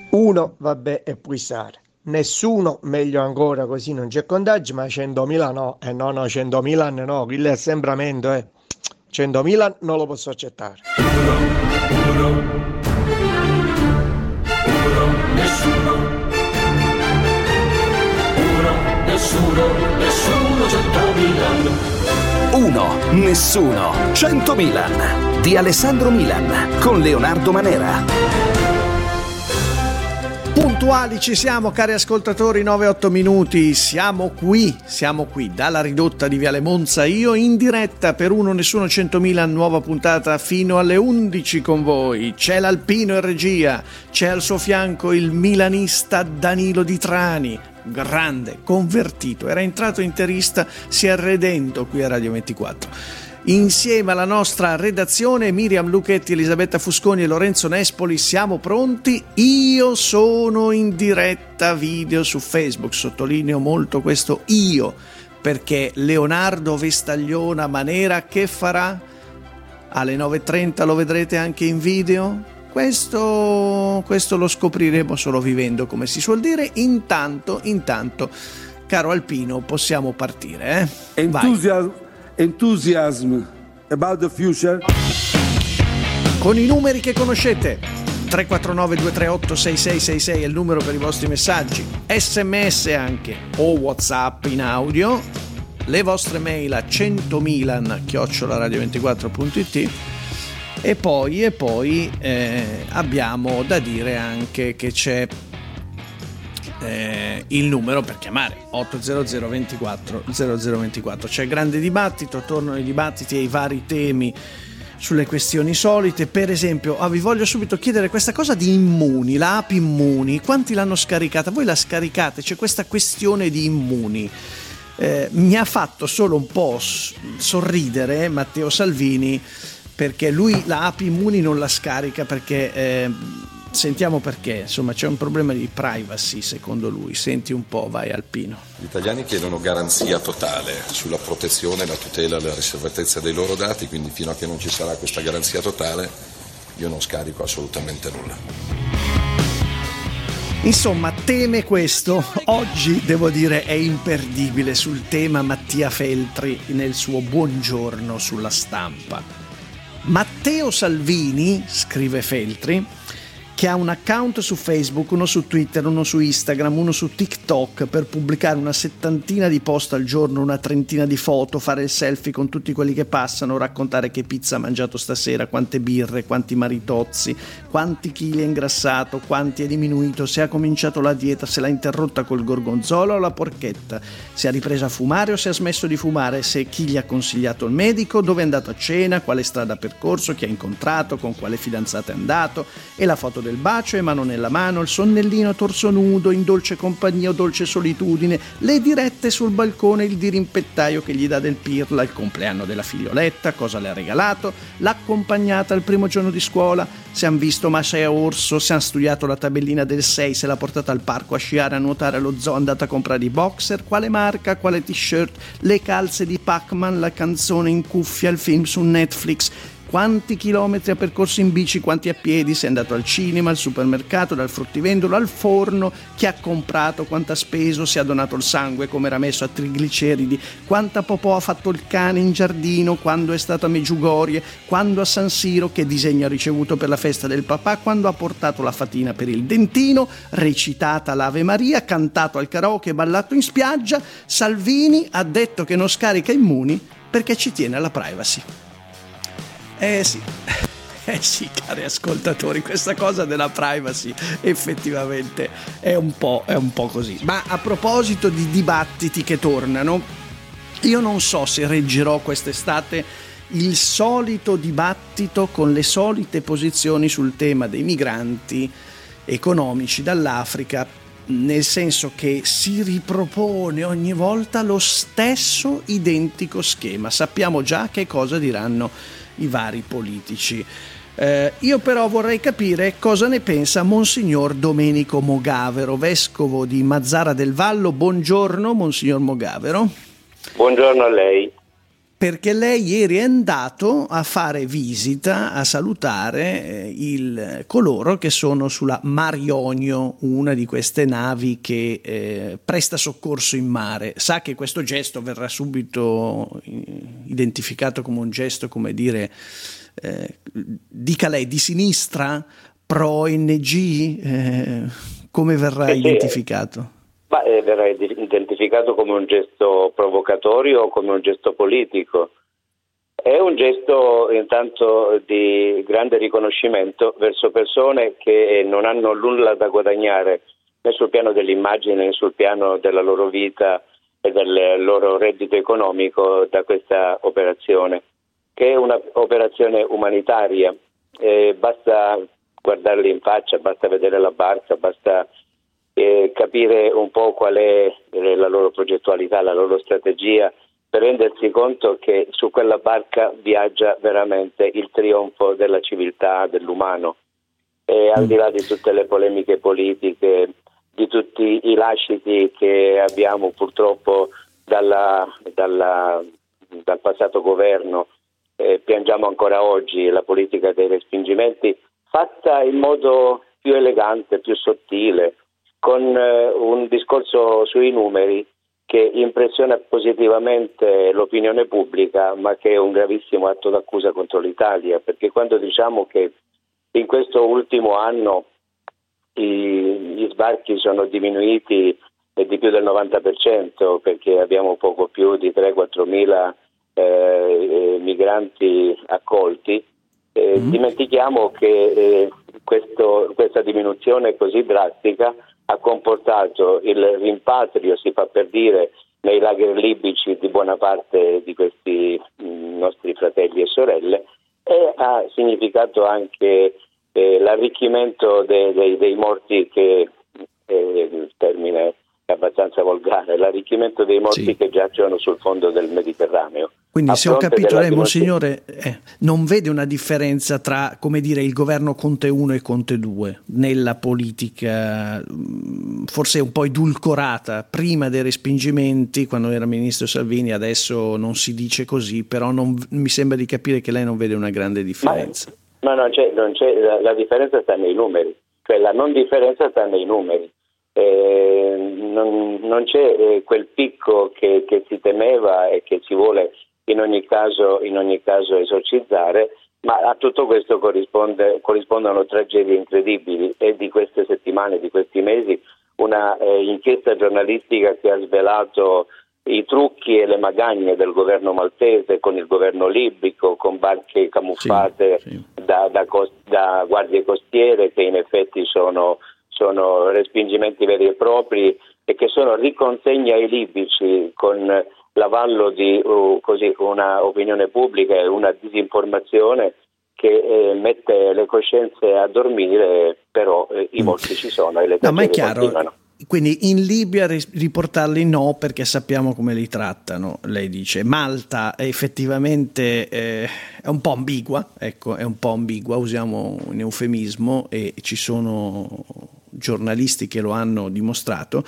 Uno, vabbè, e puoi stare. Nessuno, meglio ancora, così non c'è contagio, ma 100.000 no. No, 100.000 no, quello è assembramento, 100.000 non lo posso accettare. Nessuno 100.000. Uno, nessuno 100.000 di Alessandro Milan con Leonardo Manera. Puntuali ci siamo, cari ascoltatori, 9-8 minuti, siamo qui dalla ridotta di Viale Monza, io in diretta per Uno Nessuno 100.000, nuova puntata fino alle 11 con voi. C'è l'Alpino in regia, c'è al suo fianco il milanista Danilo Di Trani, grande, convertito, era entrato interista, si è redento qui a Radio 24. Insieme alla nostra redazione, Miriam Lucchetti, Elisabetta Fusconi e Lorenzo Nespoli, siamo pronti. Io sono in diretta video su Facebook, sottolineo molto questo io, perché Leonardo Vestagliona Manera che farà? Alle 9.30 lo vedrete anche in video? Questo lo scopriremo solo vivendo, come si suol dire. Intanto, caro Alpino, possiamo partire, Enthusiasm about the future. Con i numeri che conoscete, 349 238 6666 è il numero per i vostri messaggi, SMS anche o WhatsApp in audio, le vostre mail a 100milan@radio24.it e poi abbiamo da dire anche che c'è il numero per chiamare 800 24 0024. C'è grande dibattito, tornano i dibattiti e i vari temi sulle questioni solite. Per esempio, vi voglio subito chiedere questa cosa di Immuni, la app Immuni, quanti l'hanno scaricata? Voi la scaricate? C'è questa questione di Immuni, mi ha fatto solo un po' sorridere Matteo Salvini, perché lui la app Immuni non la scarica perché sentiamo perché, insomma c'è un problema di privacy secondo lui. Senti un po', vai Alpino. Gli italiani chiedono garanzia totale sulla protezione, la tutela e la riservatezza dei loro dati, quindi fino a che non ci sarà questa garanzia totale io non scarico assolutamente nulla. Insomma, teme questo. Oggi devo dire è imperdibile sul tema Mattia Feltri nel suo buongiorno sulla Stampa. Matteo Salvini, scrive Feltri, che ha un account su Facebook, uno su Twitter, uno su Instagram, uno su TikTok, per pubblicare una settantina di post al giorno, una trentina di foto, fare il selfie con tutti quelli che passano, raccontare che pizza ha mangiato stasera, quante birre, quanti maritozzi, quanti chili è ingrassato, quanti è diminuito, se ha cominciato la dieta, se l'ha interrotta col gorgonzola o la porchetta, se ha ripreso a fumare o se ha smesso di fumare, se chi gli ha consigliato il medico, dove è andato a cena, quale strada ha percorso, chi ha incontrato, con quale fidanzata è andato, e la foto del bacio e mano nella mano, il sonnellino a torso nudo, in dolce compagnia o dolce solitudine, le dirette sul balcone, il dirimpettaio che gli dà del pirla, il compleanno della figlioletta, cosa le ha regalato, l'accompagnata al primo giorno di scuola, se han visto Masha e Orso, se han studiato la tabellina del 6, se l'ha portata al parco a sciare, a nuotare allo zoo, andata a comprare i boxer, quale marca, quale t-shirt, le calze di Pac-Man, la canzone in cuffia, il film su Netflix, quanti chilometri ha percorso in bici, quanti a piedi, se è andato al cinema, al supermercato, dal fruttivendolo al forno, chi ha comprato, quanto ha speso, se ha donato il sangue, come era messo a trigliceridi, quanta popò ha fatto il cane in giardino, quando è stato a Meggiugorie, quando a San Siro, che disegno ha ricevuto per la festa del papà, quando ha portato la fatina per il dentino, recitata l'Ave Maria, cantato al karaoke, ballato in spiaggia. Salvini ha detto che non scarica Immuni perché ci tiene alla privacy. Sì, cari ascoltatori, questa cosa della privacy effettivamente è un po' così. Ma a proposito di dibattiti che tornano, io non so se reggerò quest'estate il solito dibattito con le solite posizioni sul tema dei migranti economici dall'Africa, nel senso che si ripropone ogni volta lo stesso identico schema. Sappiamo già che cosa diranno i vari politici. Io però vorrei capire cosa ne pensa Monsignor Domenico Mogavero, vescovo di Mazzara del Vallo. Buongiorno, Monsignor Mogavero. Buongiorno a lei. perché lei ieri è andato a fare visita, a salutare coloro che sono sulla Mare Jonio, una di queste navi che presta soccorso in mare. Sa che questo gesto verrà subito identificato come un gesto, come dire, dica lei, di sinistra, pro ONG, come verrà identificato? Verrà identificato come un gesto provocatorio o come un gesto politico. È un gesto intanto di grande riconoscimento verso persone che non hanno nulla da guadagnare né sul piano dell'immagine né sul piano della loro vita e del loro reddito economico da questa operazione, che è un'operazione umanitaria. Basta guardarli in faccia, basta vedere la barca, basta capire un po' qual è la loro progettualità, la loro strategia, per rendersi conto che su quella barca viaggia veramente il trionfo della civiltà, dell'umano. E al di là di tutte le polemiche politiche, di tutti i lasciti che abbiamo purtroppo dal passato governo, piangiamo ancora oggi la politica dei respingimenti, fatta in modo più elegante, più sottile, con un discorso sui numeri che impressiona positivamente l'opinione pubblica, ma che è un gravissimo atto d'accusa contro l'Italia, perché quando diciamo che in questo ultimo anno gli sbarchi sono diminuiti di più del 90%, perché abbiamo poco più di 3-4 mila migranti accolti, dimentichiamo che questa diminuzione così drastica ha comportato il rimpatrio, si fa per dire, nei lager libici di buona parte di questi nostri fratelli e sorelle, e ha significato anche l'arricchimento dei morti, che il termine è abbastanza volgare, l'arricchimento dei morti che giacciono sul fondo del Mediterraneo. Quindi, se ho capito, lei, Monsignore, non vede una differenza tra, come dire, il governo Conte 1 e Conte 2 nella politica, forse un po' edulcorata prima dei respingimenti, quando era ministro Salvini, adesso non si dice così, però mi sembra di capire che lei non vede una grande differenza. Ma non c'è, la differenza sta nei numeri, cioè la non differenza sta nei numeri. Non c'è quel picco che si temeva e che si vuole in ogni caso esorcizzare, ma a tutto questo corrispondono tragedie incredibili, e di queste settimane, di questi mesi, una inchiesta giornalistica che ha svelato i trucchi e le magagne del governo maltese con il governo libico, con barche camuffate da guardie costiere, che in effetti sono respingimenti veri e propri, e che sono riconsegna ai libici con l'avallo di una opinione pubblica e una disinformazione che mette le coscienze a dormire, però i morti ci sono e le tragedie continuano. Quindi in Libia riportarli no, perché sappiamo come li trattano, lei dice. Malta effettivamente è un po' ambigua, usiamo un eufemismo, e ci sono giornalisti che lo hanno dimostrato.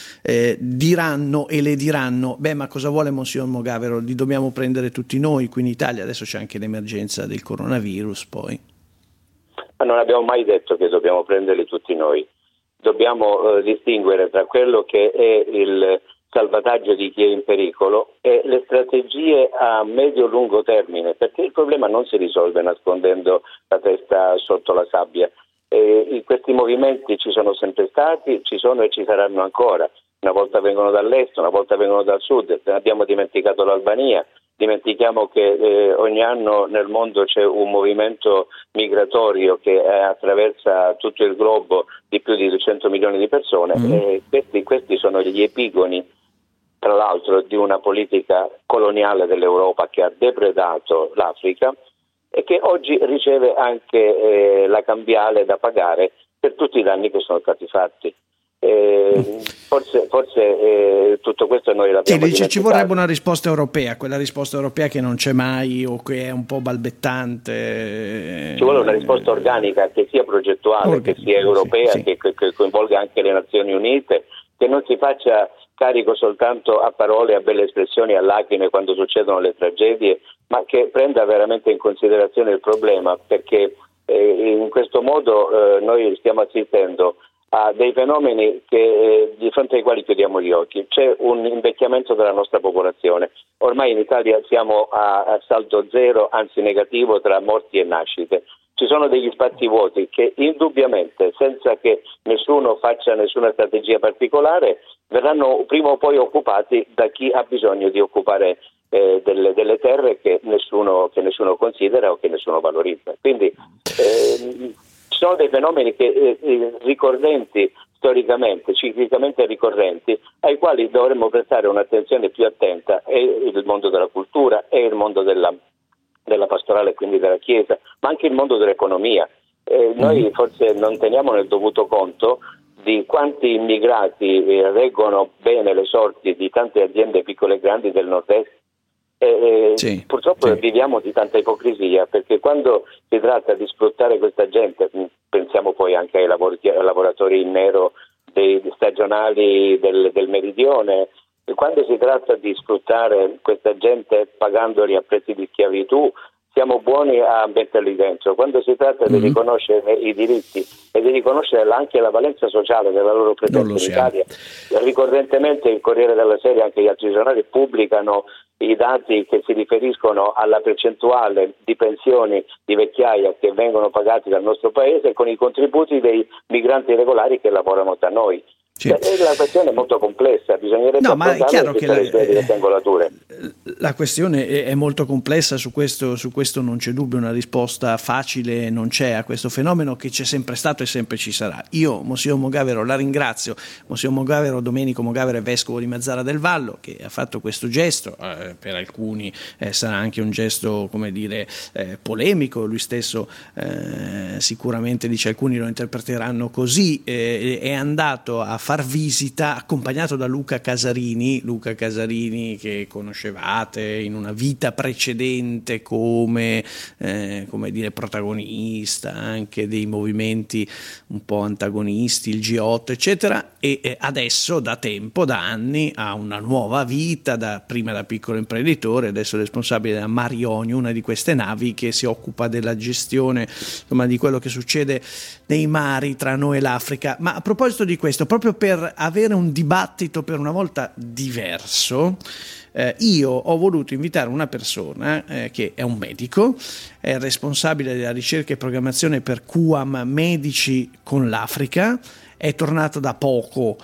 Diranno e le diranno: ma cosa vuole Monsignor Mogavero, li dobbiamo prendere tutti noi qui in Italia, adesso c'è anche l'emergenza del coronavirus. Poi ma non abbiamo mai detto che dobbiamo prenderli tutti noi, dobbiamo distinguere tra quello che è il salvataggio di chi è in pericolo e le strategie a medio-lungo termine, perché il problema non si risolve nascondendo la testa sotto la sabbia. Questi movimenti ci sono sempre stati, ci sono e ci saranno ancora. Una volta vengono dall'est, una volta vengono dal sud. Abbiamo dimenticato l'Albania, dimentichiamo che ogni anno nel mondo c'è un movimento migratorio che attraversa tutto il globo di più di 200 milioni di persone. Questi sono gli epigoni, tra l'altro, di una politica coloniale dell'Europa che ha depredato l'Africa e che oggi riceve anche la cambiale da pagare per tutti i danni che sono stati fatti. Forse tutto questo noi l'abbiamo dimenticato. Ci vorrebbe una risposta europea, quella risposta europea che non c'è mai o che è un po' balbettante. Ci vuole una risposta organica, che sia progettuale, che sia europea, che coinvolga anche le Nazioni Unite, che non si faccia carico soltanto a parole, a belle espressioni, a lacrime quando succedono le tragedie, ma che prenda veramente in considerazione il problema, perché in questo modo noi stiamo assistendo a dei fenomeni di fronte ai quali chiudiamo gli occhi. C'è un invecchiamento della nostra popolazione. Ormai in Italia siamo a saldo zero, anzi negativo, tra morti e nascite. Ci sono degli spazi vuoti che indubbiamente, senza che nessuno faccia nessuna strategia particolare, verranno prima o poi occupati da chi ha bisogno di occupare delle terre che nessuno considera o che nessuno valorizza. Quindi ci sono dei fenomeni ricorrenti storicamente, ciclicamente ricorrenti, ai quali dovremmo prestare un'attenzione più attenta. È il mondo della cultura, è il mondo della pastorale, quindi della Chiesa, ma anche il mondo dell'economia. Noi forse non teniamo nel dovuto conto di quanti immigrati reggono bene le sorti di tante aziende piccole e grandi del nord-est. Purtroppo viviamo di tanta ipocrisia, perché quando si tratta di sfruttare questa gente, pensiamo poi anche ai lavoratori in nero dei stagionali del meridione, e quando si tratta di sfruttare questa gente pagandoli a prezzi di schiavitù, siamo buoni a metterli dentro. Quando si tratta di riconoscere i diritti e di riconoscere anche la valenza sociale della loro presenza in Italia, ricorrentemente il Corriere della Sera e anche gli altri giornali pubblicano i dati che si riferiscono alla percentuale di pensioni di vecchiaia che vengono pagati dal nostro paese con i contributi dei migranti regolari che lavorano da noi. La questione è molto complessa, bisognerebbe affrontarla tutte le sue diverse angolature. La questione è molto complessa, su questo non c'è dubbio, una risposta facile non c'è a questo fenomeno che c'è sempre stato e sempre ci sarà. Io, Monsignor Mogavero, la ringrazio. Monsignor Mogavero, Domenico Mogavero, è vescovo di Mazara del Vallo, che ha fatto questo gesto, per alcuni sarà anche un gesto, come dire, polemico, lui stesso sicuramente dice, alcuni lo interpreteranno così, è andato a far visita accompagnato da Luca Casarini che conoscevate in una vita precedente come dire protagonista anche dei movimenti un po' antagonisti, il G8 eccetera, e adesso da anni ha una nuova vita, prima da piccolo imprenditore, adesso responsabile della Marioni, una di queste navi che si occupa della gestione, insomma, di quello che succede nei mari tra noi e l'Africa. Ma a proposito di questo, proprio per avere un dibattito per una volta diverso, io ho voluto invitare una persona che è un medico, è responsabile della ricerca e programmazione per QAM Medici con l'Africa, è tornato da poco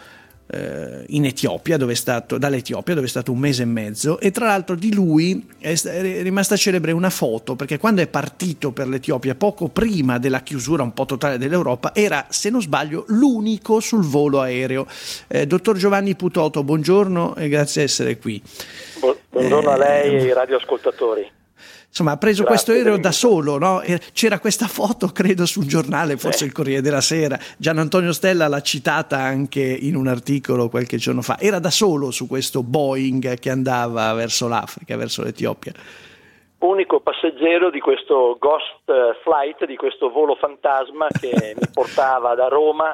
in Etiopia, dall'Etiopia dove è stato un mese e mezzo, e tra l'altro di lui è rimasta celebre una foto, perché quando è partito per l'Etiopia poco prima della chiusura un po' totale dell'Europa era, se non sbaglio, l'unico sul volo aereo. Dottor Giovanni Putoto, buongiorno e grazie di essere qui. Buongiorno a lei e ai radioascoltatori. Insomma, ha preso questo aereo da solo, no? C'era questa foto, credo, sul giornale, forse il Corriere della Sera. Gian Antonio Stella l'ha citata anche in un articolo qualche giorno fa. Era da solo su questo Boeing che andava verso l'Africa, verso l'Etiopia. Unico passeggero di questo ghost flight, di questo volo fantasma che mi portava da Roma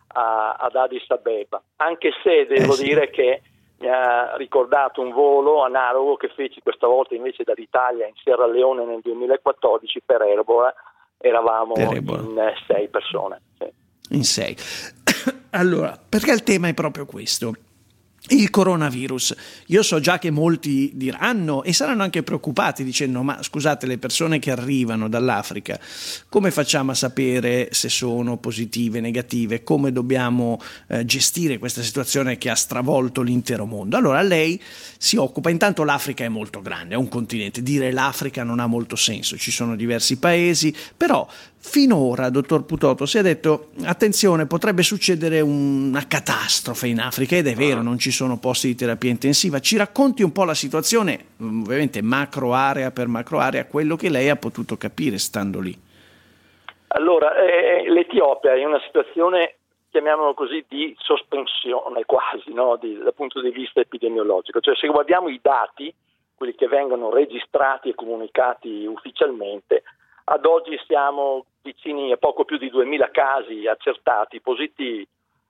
ad Addis Abeba. Anche se devo dire che mi ha ricordato un volo analogo che feci questa volta invece dall'Italia in Sierra Leone nel 2014 per Ebola. Eravamo in 6 persone. Sì. In 6. Allora, perché il tema è proprio questo. Il coronavirus. Io so già che molti diranno e saranno anche preoccupati dicendo: ma scusate, le persone che arrivano dall'Africa, come facciamo a sapere se sono positive, negative? Come dobbiamo gestire questa situazione che ha stravolto l'intero mondo? Allora lei si occupa, intanto l'Africa è molto grande, è un continente, dire l'Africa non ha molto senso, ci sono diversi paesi, però finora, dottor Putoto, si è detto attenzione, potrebbe succedere una catastrofe in Africa, ed è vero, non ci sono posti di terapia intensiva. Ci racconti un po' la situazione, ovviamente macro area per macro area, quello che lei ha potuto capire stando lì. Allora, l'Etiopia è una situazione, chiamiamolo così, di sospensione quasi, no? Dal punto di vista epidemiologico. Cioè, se guardiamo i dati, quelli che vengono registrati e comunicati ufficialmente, ad oggi siamo vicini a poco più di 2000 casi accertati positivi, 20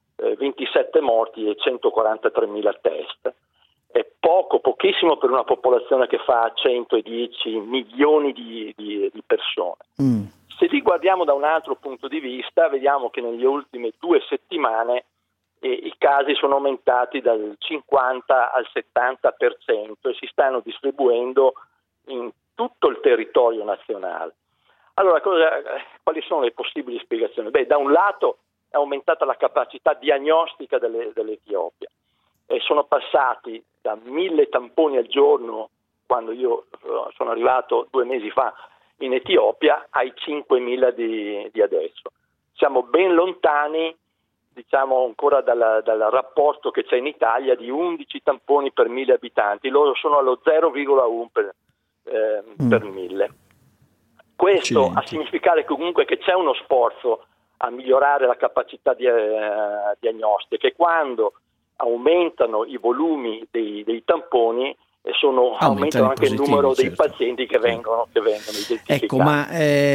27 morti e 143.000 test. È pochissimo per una popolazione che fa 110 milioni di persone. Se li guardiamo da un altro punto di vista, vediamo che nelle ultime 2 settimane i casi sono aumentati dal 50 al 70% e si stanno distribuendo in tutto il territorio nazionale. Allora, quali sono le possibili spiegazioni? Da un lato è aumentata la capacità diagnostica dell'Etiopia. Sono passati da 1.000 tamponi al giorno, quando io sono arrivato 2 mesi fa in Etiopia, ai 5.000 di adesso. Siamo ben lontani, diciamo, ancora dal rapporto che c'è in Italia di 11 tamponi per 1.000 abitanti. Loro sono allo 0,1 per 1.000. Questo a significare comunque che c'è uno sforzo a migliorare la capacità diagnostica, e quando aumentano i volumi dei tamponi aumentano anche il numero dei pazienti che vengono identificati. Ecco, ma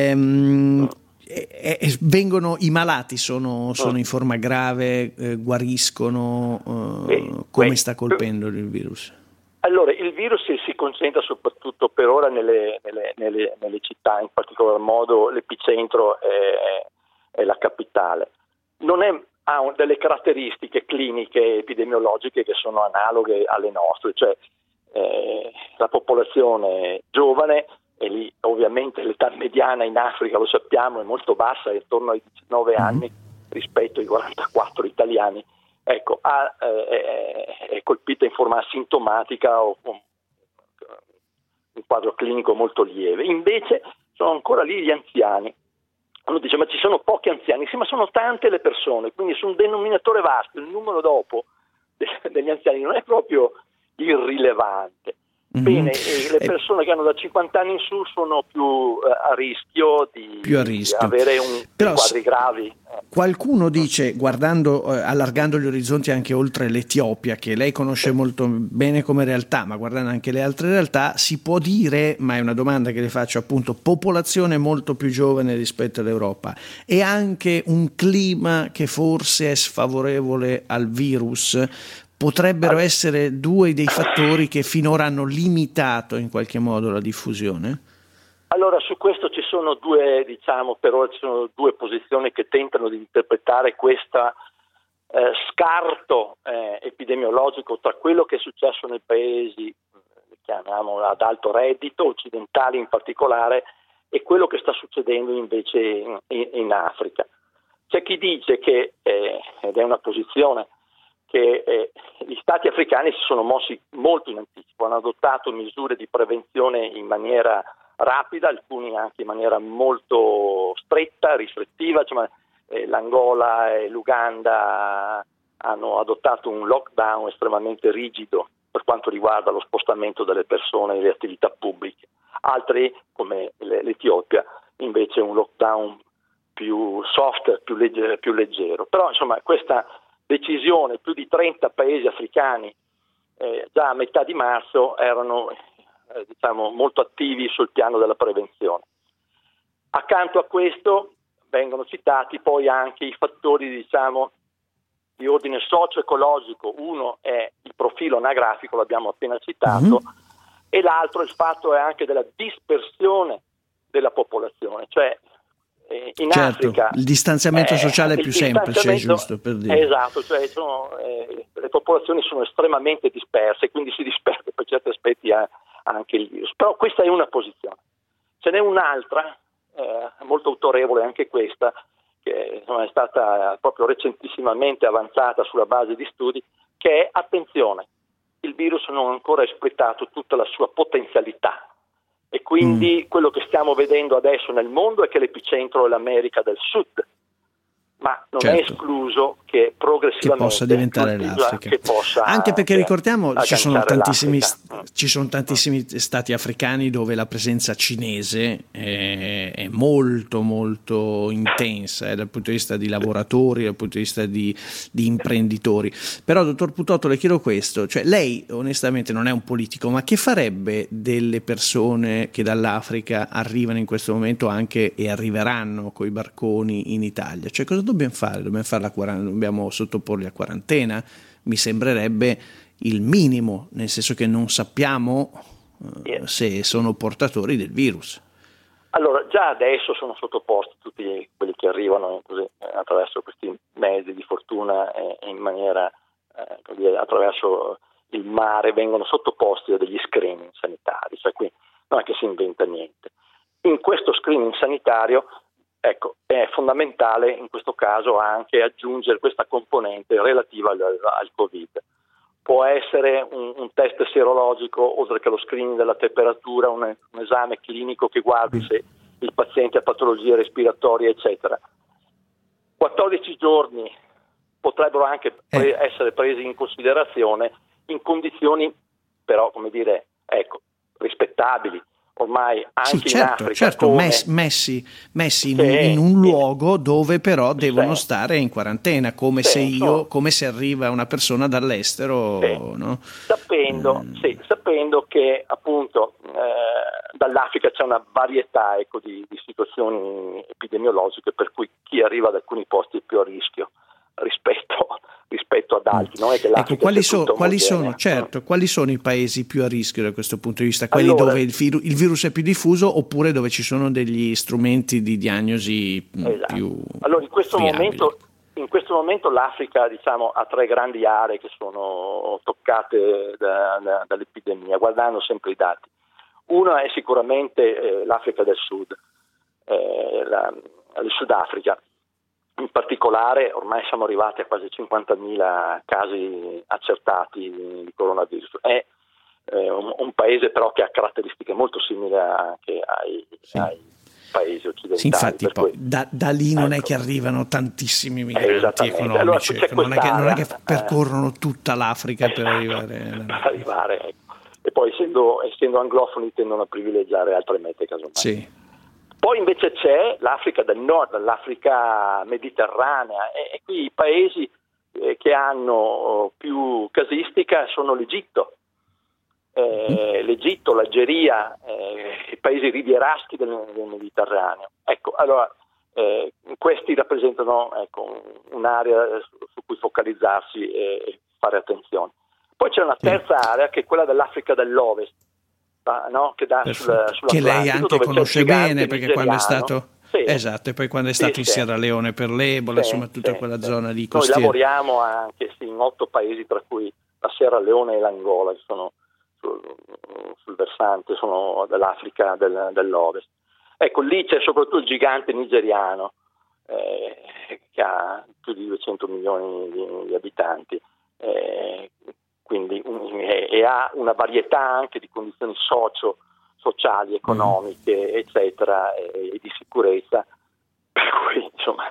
vengono i malati, sono in forma grave, guariscono, come sta colpendo il virus? Allora, il virus si concentra soprattutto per ora nelle città, in particolar modo l'epicentro è la capitale. Ha delle caratteristiche cliniche epidemiologiche che sono analoghe alle nostre, cioè la popolazione giovane, e lì ovviamente l'età mediana in Africa, lo sappiamo, è molto bassa, è intorno ai 19 anni rispetto ai 44 italiani. Ecco, è colpita in forma asintomatica o con un quadro clinico molto lieve. Invece sono ancora lì gli anziani. Uno dice, ma ci sono pochi anziani? Sì, ma sono tante le persone, quindi su un denominatore vasto il numero dopo degli anziani non è proprio irrilevante. Bene, le persone che hanno da 50 anni in su sono più a rischio di avere quadri gravi. Qualcuno dice, allargando gli orizzonti anche oltre l'Etiopia, che lei conosce molto bene come realtà, ma guardando anche le altre realtà, si può dire, ma è una domanda che le faccio appunto, popolazione molto più giovane rispetto all'Europa e anche un clima che forse è sfavorevole al virus, potrebbero essere 2 dei fattori che finora hanno limitato in qualche modo la diffusione? Allora, su questo ci sono per ora ci sono 2 posizioni che tentano di interpretare questo scarto epidemiologico tra quello che è successo nei paesi, chiamiamolo ad alto reddito, occidentali in particolare, e quello che sta succedendo invece in Africa. C'è chi dice che, ed è una posizione, che gli stati africani si sono mossi molto in anticipo, hanno adottato misure di prevenzione in maniera rapida, alcuni anche in maniera molto stretta, restrittiva, l'Angola e l'Uganda hanno adottato un lockdown estremamente rigido per quanto riguarda lo spostamento delle persone e le attività pubbliche. Altri, come l'Etiopia, invece un lockdown più soft, più leggero. Però insomma questa decisione, più di 30 paesi africani già a metà di marzo erano molto attivi sul piano della prevenzione. Accanto a questo vengono citati poi anche i fattori di ordine socio-ecologico. Uno è il profilo anagrafico, l'abbiamo appena citato, e l'altro il fatto è anche della dispersione della popolazione, cioè in Africa il distanziamento sociale è più semplice, giusto per dire. Esatto, cioè le popolazioni sono estremamente disperse, quindi si disperde per certi aspetti anche il virus. Però questa è una posizione. Ce n'è un'altra, molto autorevole anche questa, che è stata proprio recentissimamente avanzata sulla base di studi, che è, attenzione, il virus non ha ancora espletato tutta la sua potenzialità. E quindi quello che stiamo vedendo adesso nel mondo è che l'epicentro è l'America del Sud, ma non è escluso che progressivamente che possa diventare l'Africa. Anche perché ricordiamo ci sono tantissimi stati africani dove la presenza cinese è molto molto intensa dal punto di vista di lavoratori, dal punto di vista di imprenditori. Però dottor Putotto, le chiedo questo, cioè lei onestamente non è un politico, ma che farebbe delle persone che dall'Africa arrivano in questo momento anche e arriveranno coi barconi in Italia? Cioè cosa dobbiamo fare? Dobbiamo sottoporli a quarantena? Mi sembrerebbe il minimo, nel senso che non sappiamo se sono portatori del virus. Allora, già adesso sono sottoposti tutti quelli che arrivano così, attraverso questi mezzi di fortuna e in maniera attraverso il mare, vengono sottoposti a degli screening sanitari, cioè qui non è che si inventa niente. In questo screening sanitario, ecco, è fondamentale in questo caso anche aggiungere questa componente relativa al Covid. Può essere un test serologico, oltre che lo screening della temperatura, un esame clinico che guardi se il paziente ha patologie respiratorie, eccetera. 14 giorni potrebbero anche essere presi in considerazione in condizioni però, come dire, ecco, rispettabili. Ormai anche in Africa, certo, messi in un luogo dove però devono stare in quarantena, come se arriva una persona dall'estero, no? Sapendo che appunto dall'Africa c'è una varietà, ecco, di situazioni epidemiologiche, per cui chi arriva da alcuni posti è più a rischio rispetto ad altri. Non è che l'Africa quali sono i paesi più a rischio da questo punto di vista? Quelli dove il virus è più diffuso, oppure dove ci sono degli strumenti di diagnosi più allora in questo momento l'Africa, diciamo, ha 3 grandi aree che sono toccate dall'epidemia, guardando sempre i dati. Una è sicuramente l'Africa del Sud, il Sudafrica. In particolare ormai siamo arrivati a quasi 50.000 casi accertati di coronavirus. È un paese però che ha caratteristiche molto simili anche ai paesi occidentali. Sì, infatti poi da lì non è che arrivano tantissimi migranti economici, allora, non è che percorrono tutta l'Africa per arrivare. Ecco. E poi essendo anglofoni tendono a privilegiare altre mete casomai. Sì. Poi invece c'è l'Africa del Nord, l'Africa mediterranea, e qui i paesi che hanno più casistica sono l'Egitto, l'Algeria, i paesi rivieraschi del Mediterraneo. Ecco, allora questi rappresentano, ecco, un'area su cui focalizzarsi e fare attenzione. Poi c'è una terza area, che è quella dell'Africa dell'Ovest, no? Che dà che lei anche conosce bene, perché quando è stato esatto, e poi quando è stato in Sierra Leone per l'Ebola, insomma tutta quella zona lì costiera. Noi lavoriamo anche in 8 paesi, tra cui la Sierra Leone e l'Angola, che sono sul versante dell'Africa dell'Ovest. Ecco, lì c'è soprattutto il gigante nigeriano, che ha più di 200 milioni di abitanti, quindi e ha una varietà anche di condizioni sociali, economiche, eccetera, e di sicurezza, per cui insomma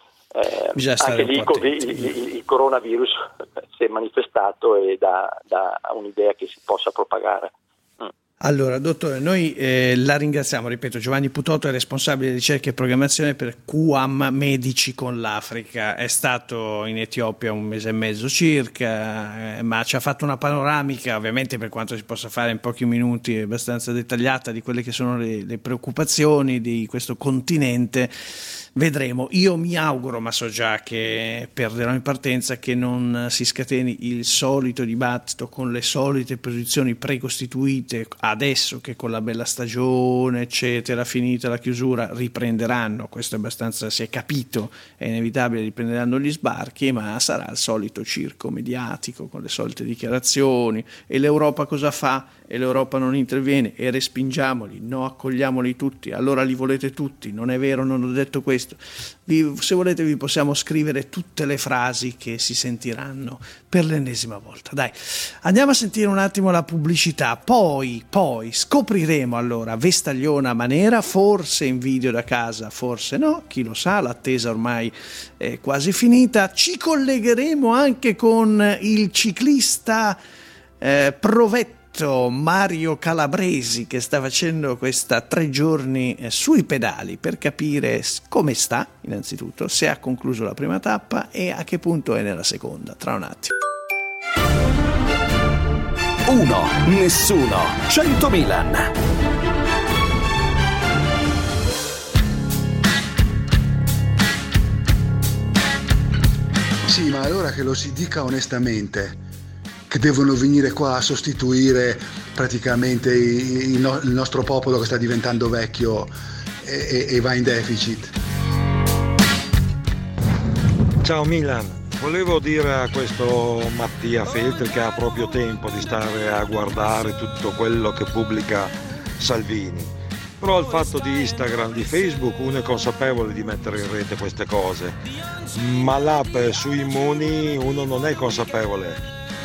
anche lì il coronavirus si è manifestato e dà un'idea che si possa propagare. Allora, dottore, noi la ringraziamo, ripeto, Giovanni Putotto è responsabile di ricerca e programmazione per QAM Medici con l'Africa, è stato in Etiopia 1 mese e mezzo circa, ma ci ha fatto una panoramica, ovviamente per quanto si possa fare in pochi minuti, abbastanza dettagliata, di quelle che sono le preoccupazioni di questo continente. Vedremo, io mi auguro, ma so già che perderò in partenza, che non si scateni il solito dibattito con le solite posizioni precostituite, adesso che con la bella stagione eccetera, finita la chiusura, riprenderanno, questo è abbastanza, si è capito, è inevitabile, riprenderanno gli sbarchi, ma sarà il solito circo mediatico con le solite dichiarazioni. E l'Europa cosa fa? E l'Europa non interviene, e respingiamoli, no, accogliamoli tutti, allora li volete tutti, non è vero, non ho detto questo. Se volete vi possiamo scrivere tutte le frasi che si sentiranno per l'ennesima volta. Dai, andiamo a sentire un attimo la pubblicità, poi scopriremo allora Vestagliona Manera, forse in video da casa, forse no, chi lo sa, l'attesa ormai è quasi finita. Ci collegheremo anche con il ciclista provetto Mario Calabresi, che sta facendo questa 3 giorni sui pedali per capire come sta, innanzitutto, se ha concluso la prima tappa e a che punto è nella seconda, tra un attimo. 1, nessuno, 100 Milan. Sì, ma allora che lo si dica onestamente, che devono venire qua a sostituire praticamente il nostro popolo che sta diventando vecchio e va in deficit. Ciao Milan, volevo dire a questo Mattia Feltri che ha proprio tempo di stare a guardare tutto quello che pubblica Salvini. Però il fatto di Instagram, di Facebook, uno è consapevole di mettere in rete queste cose, ma l'app su Immuni uno non è consapevole.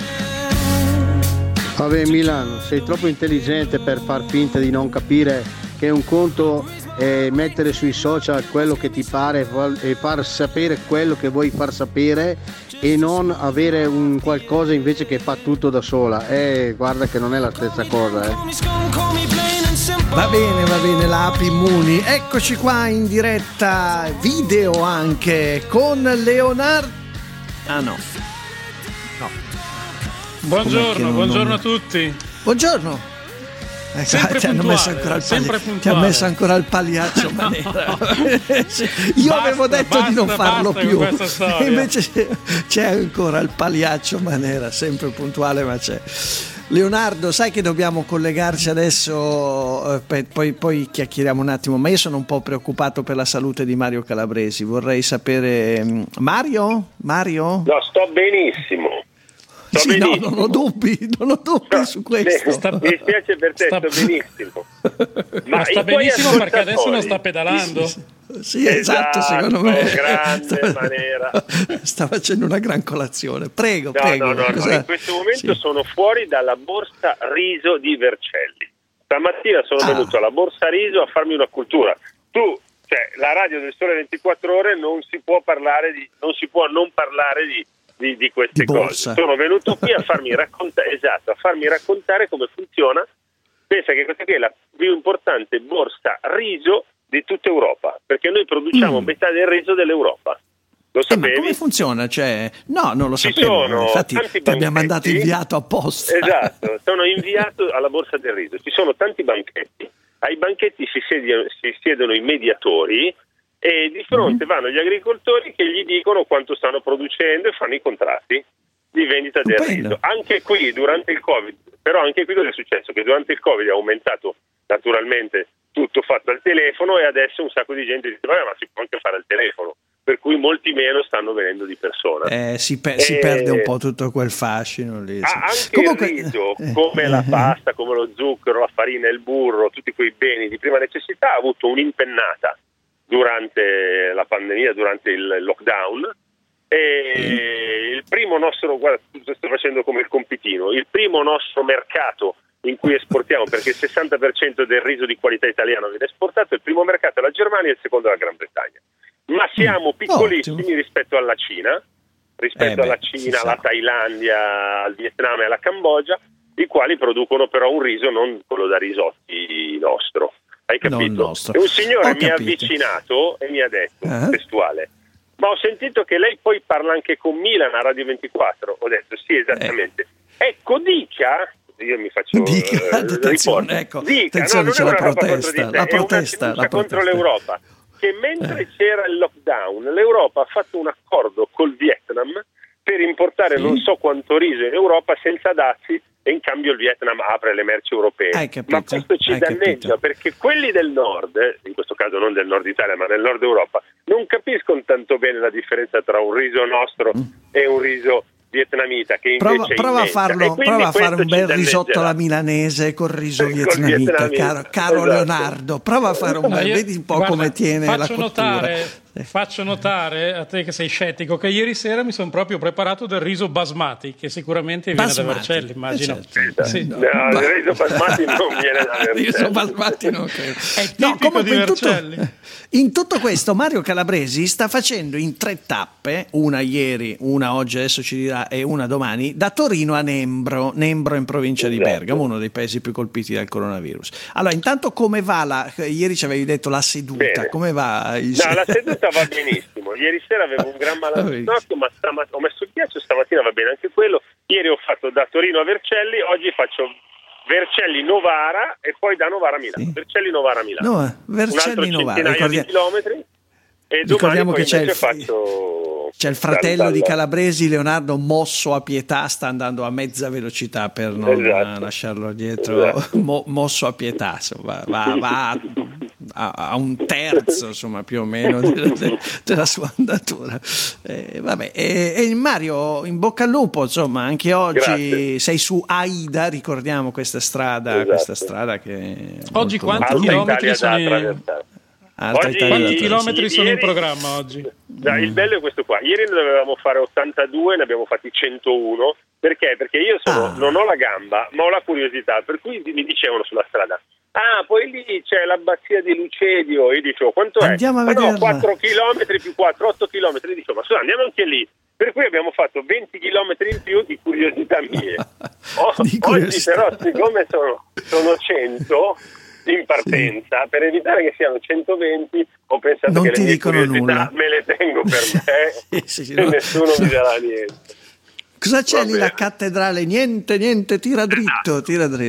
Vabbè Milan, sei troppo intelligente per far finta di non capire che un conto è mettere sui social quello che ti pare e far sapere quello che vuoi far sapere e non avere un qualcosa invece che fa tutto da sola. Guarda che non è la stessa cosa. Va bene, la app Immuni. Eccoci qua in diretta video anche con Leonardo. Ah no. Buongiorno a tutti. Buongiorno. Ti hanno messo ancora ti ha messo ancora il pagliaccio Manera. Io avevo detto di non farlo più, e invece c'è ancora il pagliaccio Manera, sempre puntuale, ma c'è. Leonardo, sai che dobbiamo collegarci adesso, poi chiacchieriamo un attimo, ma io sono un po' preoccupato per la salute di Mario Calabresi. Vorrei sapere, Mario? No, sto benissimo. Sì, no, non ho dubbi su questo. Mi spiace per te, sto benissimo. Ma sta benissimo perché adesso non sta pedalando. Sì, esatto, secondo me. Grande Manera. Sta facendo una gran colazione. Prego. No, in questo momento sono fuori dalla borsa riso di Vercelli. Stamattina sono venuto alla borsa riso a farmi una cultura. La radio del Sole 24 Ore non si può non parlare di queste cose. Sono venuto qui a farmi raccontare come funziona. Pensa che questa qui è la più importante borsa riso di tutta Europa, perché noi produciamo metà del riso dell'Europa. Lo sapevi? Ma come funziona? No, non lo sapevo. Infatti ti abbiamo mandato inviato apposta. Esatto, sono inviato alla borsa del riso. Ci sono tanti banchetti. Ai banchetti si siedono i mediatori e di fronte vanno gli agricoltori che gli dicono quanto stanno producendo e fanno i contratti di vendita del riso. Anche qui durante il Covid, però anche qui cosa è successo? Che durante il Covid è aumentato naturalmente tutto fatto al telefono e adesso un sacco di gente dice ma si può anche fare al telefono, per cui molti meno stanno venendo di persona. Si perde un po' tutto quel fascino lì. Anche comunque, il riso, come la pasta, come lo zucchero, la farina, il burro, tutti quei beni di prima necessità, ha avuto un'impennata durante la pandemia, durante il lockdown, e il primo nostro, guarda, sto facendo come il compitino, il primo nostro mercato in cui esportiamo, perché il 60% del riso di qualità italiano viene esportato, il primo mercato è la Germania e il secondo è la Gran Bretagna, ma siamo piccolissimi rispetto alla Cina, alla Thailandia, al Vietnam e alla Cambogia, i quali producono però un riso non quello da risotti nostro. Hai capito? E un signore mi ha avvicinato e mi ha detto, testuale, ma ho sentito che lei poi parla anche con Milan a Radio 24. Ho detto sì, esattamente. Ecco, dica, io mi faccio attenzione, attenzione, c'è la protesta contro l'Europa, che mentre c'era il lockdown l'Europa ha fatto un accordo col Vietnam per importare non so quanto riso in Europa senza dazi, e in cambio il Vietnam apre le merci europee. Ma questo ci danneggia perché quelli del nord, in questo caso non del nord Italia ma del nord Europa, non capiscono tanto bene la differenza tra un riso nostro e un riso vietnamita, che invece prova a fare un bel risotto alla milanese col riso vietnamita, caro esatto. Leonardo, prova a fare un bel, vedi un po' come tiene la cottura. Faccio notare a te che sei scettico che ieri sera mi sono proprio preparato del riso basmati, che sicuramente viene da Vercelli, immagino. Sì. No, il riso basmati non viene da Vercelli. Il riso basmati non credo. È tipico di Vercelli. In tutto questo Mario Calabresi sta facendo in 3 tappe, una ieri, una oggi, adesso ci dirà, e una domani, da Torino a Nembro in provincia di Bergamo, uno dei paesi più colpiti dal coronavirus. Allora, intanto come va ieri ci avevi detto la seduta, bene. Come va? La seduta va benissimo. Ieri sera avevo un gran mal al stomaco, ma ho messo il ghiaccio, stamattina va bene anche quello. Ieri ho fatto da Torino a Vercelli, oggi faccio Vercelli-Novara e poi da Novara a Milano. Sì. Vercelli-Novara a Milano. Vercelli-Novara, centinaia di chilometri. E ricordiamo domani che c'è il fratello di Calabresi, Leonardo, mosso a pietà, sta andando a mezza velocità per non lasciarlo dietro, mosso a pietà, insomma, va a un terzo, insomma, più o meno della sua andatura. Vabbè. E Mario, in bocca al lupo, insomma, anche oggi sei su AIDA, ricordiamo questa strada che oggi quanti chilometri sono quanti chilometri sono in programma oggi? Il bello è questo qua. Ieri ne dovevamo fare 82, ne abbiamo fatti 101. Perché? Perché io non ho la gamba, ma ho la curiosità, per cui mi dicevano sulla strada: poi lì c'è l'abbazia di Lucedio. Io dicevo: quanto è? Andiamo a vederla. 4 chilometri più 4, 8 chilometri. Dicevo: ma scusa, andiamo anche lì. Per cui abbiamo fatto 20 chilometri in più di curiosità mie. Oggi però, siccome sono 100 in partenza, per evitare che siano 120, ho pensato che le mie curiosità me le tengo per me e nessuno mi darà niente. Cosa c'è lì la cattedrale? Niente, tira dritto.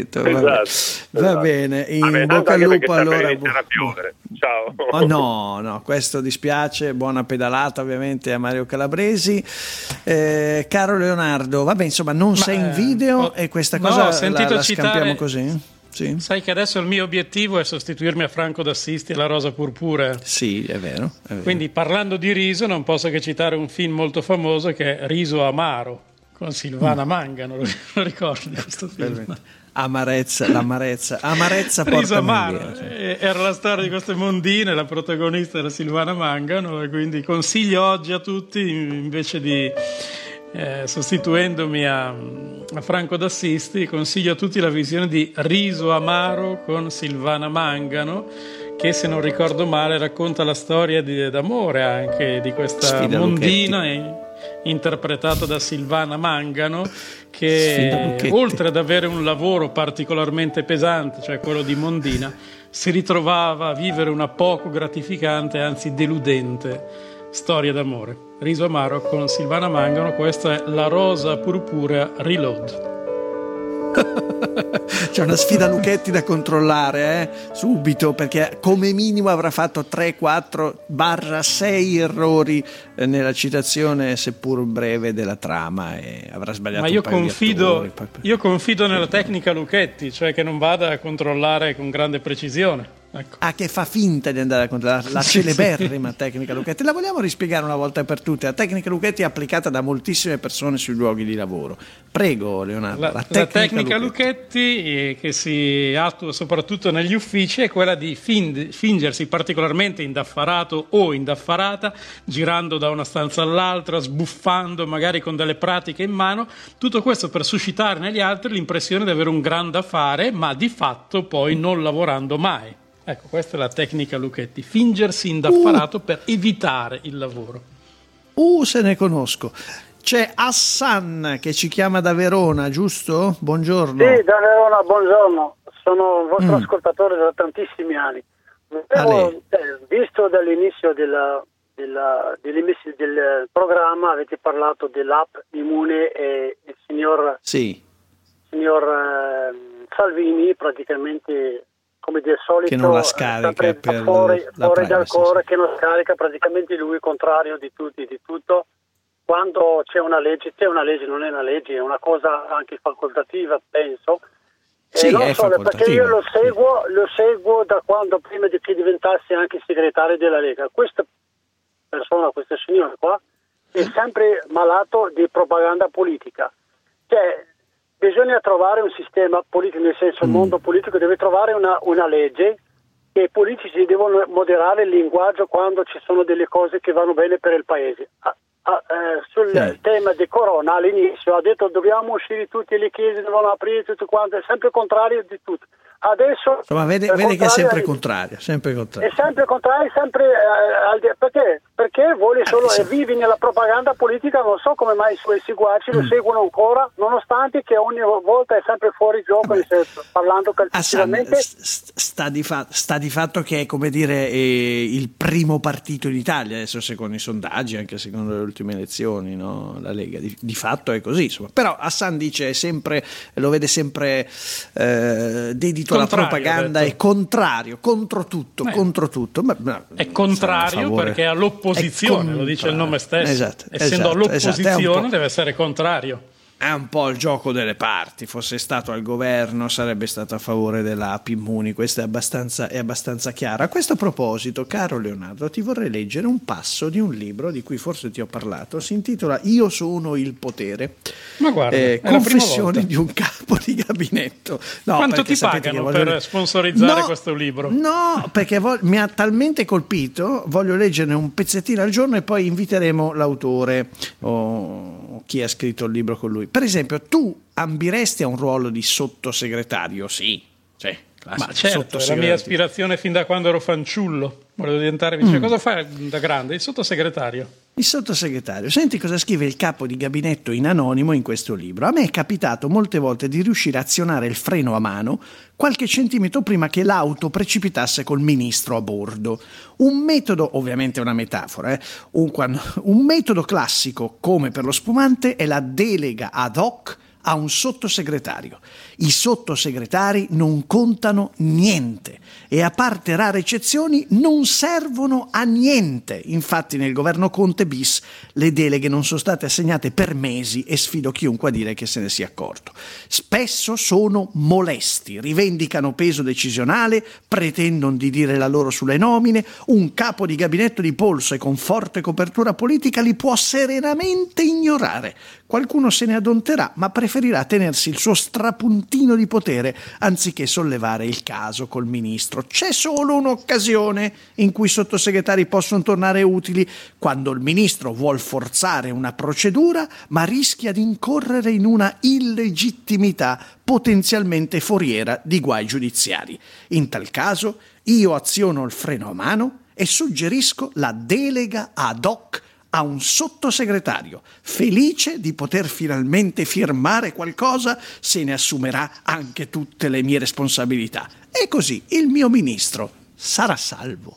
Va bene, in bocca al lupo allora. Ciao. Oh, no, questo dispiace, buona pedalata ovviamente a Mario Calabresi. Caro Leonardo, vabbè, insomma, non sei in video e questa cosa la scampiamo così? Sì. Sai che adesso il mio obiettivo è sostituirmi a Franco d'Assisti e la Rosa Purpurea. Sì, è vero. Quindi parlando di riso non posso che citare un film molto famoso che è Riso Amaro con Silvana Mangano, lo ricordi questo film? L'amarezza Riso Amaro, era la storia di queste mondine, la protagonista era Silvana Mangano, e quindi consiglio oggi a tutti, invece di sostituendomi a Franco d'Assisti, consiglio a tutti la visione di Riso Amaro con Silvana Mangano, che se non ricordo male racconta la storia d'amore anche di questa Sfida mondina interpretata da Silvana Mangano, che oltre ad avere un lavoro particolarmente pesante, cioè quello di mondina, si ritrovava a vivere una poco gratificante, anzi deludente storia d'amore. Riso Amaro con Silvana Mangano, questa è La Rosa Purpurea Reload. C'è una sfida Lucchetti da controllare subito, perché come minimo avrà fatto 3-4/6 errori nella citazione, seppur breve, della trama, e avrà sbagliato. Ma io confido nella tecnica Lucchetti, cioè che non vada a controllare con grande precisione. Ecco. Che fa finta di andare a controllare la celeberrima tecnica Lucchetti. La vogliamo rispiegare una volta per tutte? La tecnica Lucchetti è applicata da moltissime persone sui luoghi di lavoro. Prego, Leonardo. La tecnica Lucchetti, che si attua soprattutto negli uffici, è quella di fingersi particolarmente indaffarato o indaffarata, girando da una stanza all'altra, sbuffando magari con delle pratiche in mano, tutto questo per suscitare negli altri l'impressione di avere un gran da fare, ma di fatto poi non lavorando mai. Ecco, questa è la tecnica Lucchetti: fingersi indaffarato per evitare il lavoro. Se ne conosco. C'è Hassan che ci chiama da Verona, giusto? Buongiorno. Sì, da Verona, buongiorno. Sono vostro ascoltatore da tantissimi anni. Visto dall'inizio del programma, avete parlato dell'app Immune e il signor Salvini praticamente, come del solito, che non la scarica fuori dal cuore, che non scarica, praticamente lui contrario di tutti, di tutto. Quando c'è una legge, non è una legge, è una cosa anche facoltativa, penso. Sì, non è so, perché io lo seguo da quando, prima di che diventasse anche segretario della Lega. Questa persona, questo signore qua, è sempre malato di propaganda politica. Cioè, bisogna trovare un sistema politico, nel senso il mondo politico deve trovare una legge, che i politici devono moderare il linguaggio quando ci sono delle cose che vanno bene per il paese. Sul tema di Corona all'inizio ha detto dobbiamo uscire tutti, le chiese devono aprire, tutto quanto, è sempre contrario di tutto. Adesso insomma, vede che è sempre contrario, è sempre contrario, perché vuole solo vivi nella propaganda politica. Non so come mai i suoi seguaci lo seguono ancora, nonostante che ogni volta è sempre fuori gioco, parlando calcisticamente. Sta di fatto che è, come dire, il primo partito in Italia adesso, secondo i sondaggi, anche secondo le ultime elezioni, no? La Lega di fatto è così, insomma. Però Hassan dice lo vede sempre dedito soprattutto la propaganda è contrario, contro tutto. È contrario perché è all'opposizione, lo dice il nome stesso. Esatto, essendo all'opposizione esatto. deve essere contrario. È un po' il gioco delle parti. Fosse stato al governo sarebbe stato a favore della API Immuni, questa è abbastanza chiara. A questo proposito, caro Leonardo, ti vorrei leggere un passo di un libro di cui forse ti ho parlato, si intitola Io sono il potere. Ma guarda, confessioni di un capo di gabinetto. No, quanto ti pagano per sponsorizzare questo libro? No, perché mi ha talmente colpito, voglio leggerne un pezzettino al giorno e poi inviteremo l'autore o chi ha scritto il libro con lui. Per esempio, tu ambiresti a un ruolo di sottosegretario? Sì. Ma certo, è la mia aspirazione fin da quando ero fanciullo. Volevo diventare, cosa fai da grande? Il sottosegretario. Il sottosegretario. Senti cosa scrive il capo di gabinetto in anonimo in questo libro. A me è capitato molte volte di riuscire a azionare il freno a mano qualche centimetro prima che l'auto precipitasse col ministro a bordo. Un metodo, ovviamente una metafora, un metodo classico, come per lo spumante, è la delega ad hoc a un sottosegretario. I sottosegretari non contano niente e, a parte rare eccezioni, non servono a niente. Infatti nel governo Conte bis le deleghe non sono state assegnate per mesi e sfido chiunque a dire che se ne sia accorto. Spesso sono molesti, rivendicano peso decisionale, pretendono di dire la loro sulle nomine. Un capo di gabinetto di polso e con forte copertura politica li può serenamente ignorare. Qualcuno se ne adonterà, ma preferirà tenersi il suo strapuntino di potere anziché sollevare il caso col ministro. C'è solo un'occasione in cui i sottosegretari possono tornare utili: quando il ministro vuol forzare una procedura ma rischia di incorrere in una illegittimità potenzialmente foriera di guai giudiziari. In tal caso io aziono il freno a mano e suggerisco la delega ad hoc a un sottosegretario. Felice di poter finalmente firmare qualcosa, se ne assumerà anche tutte le mie responsabilità. E così il mio ministro sarà salvo.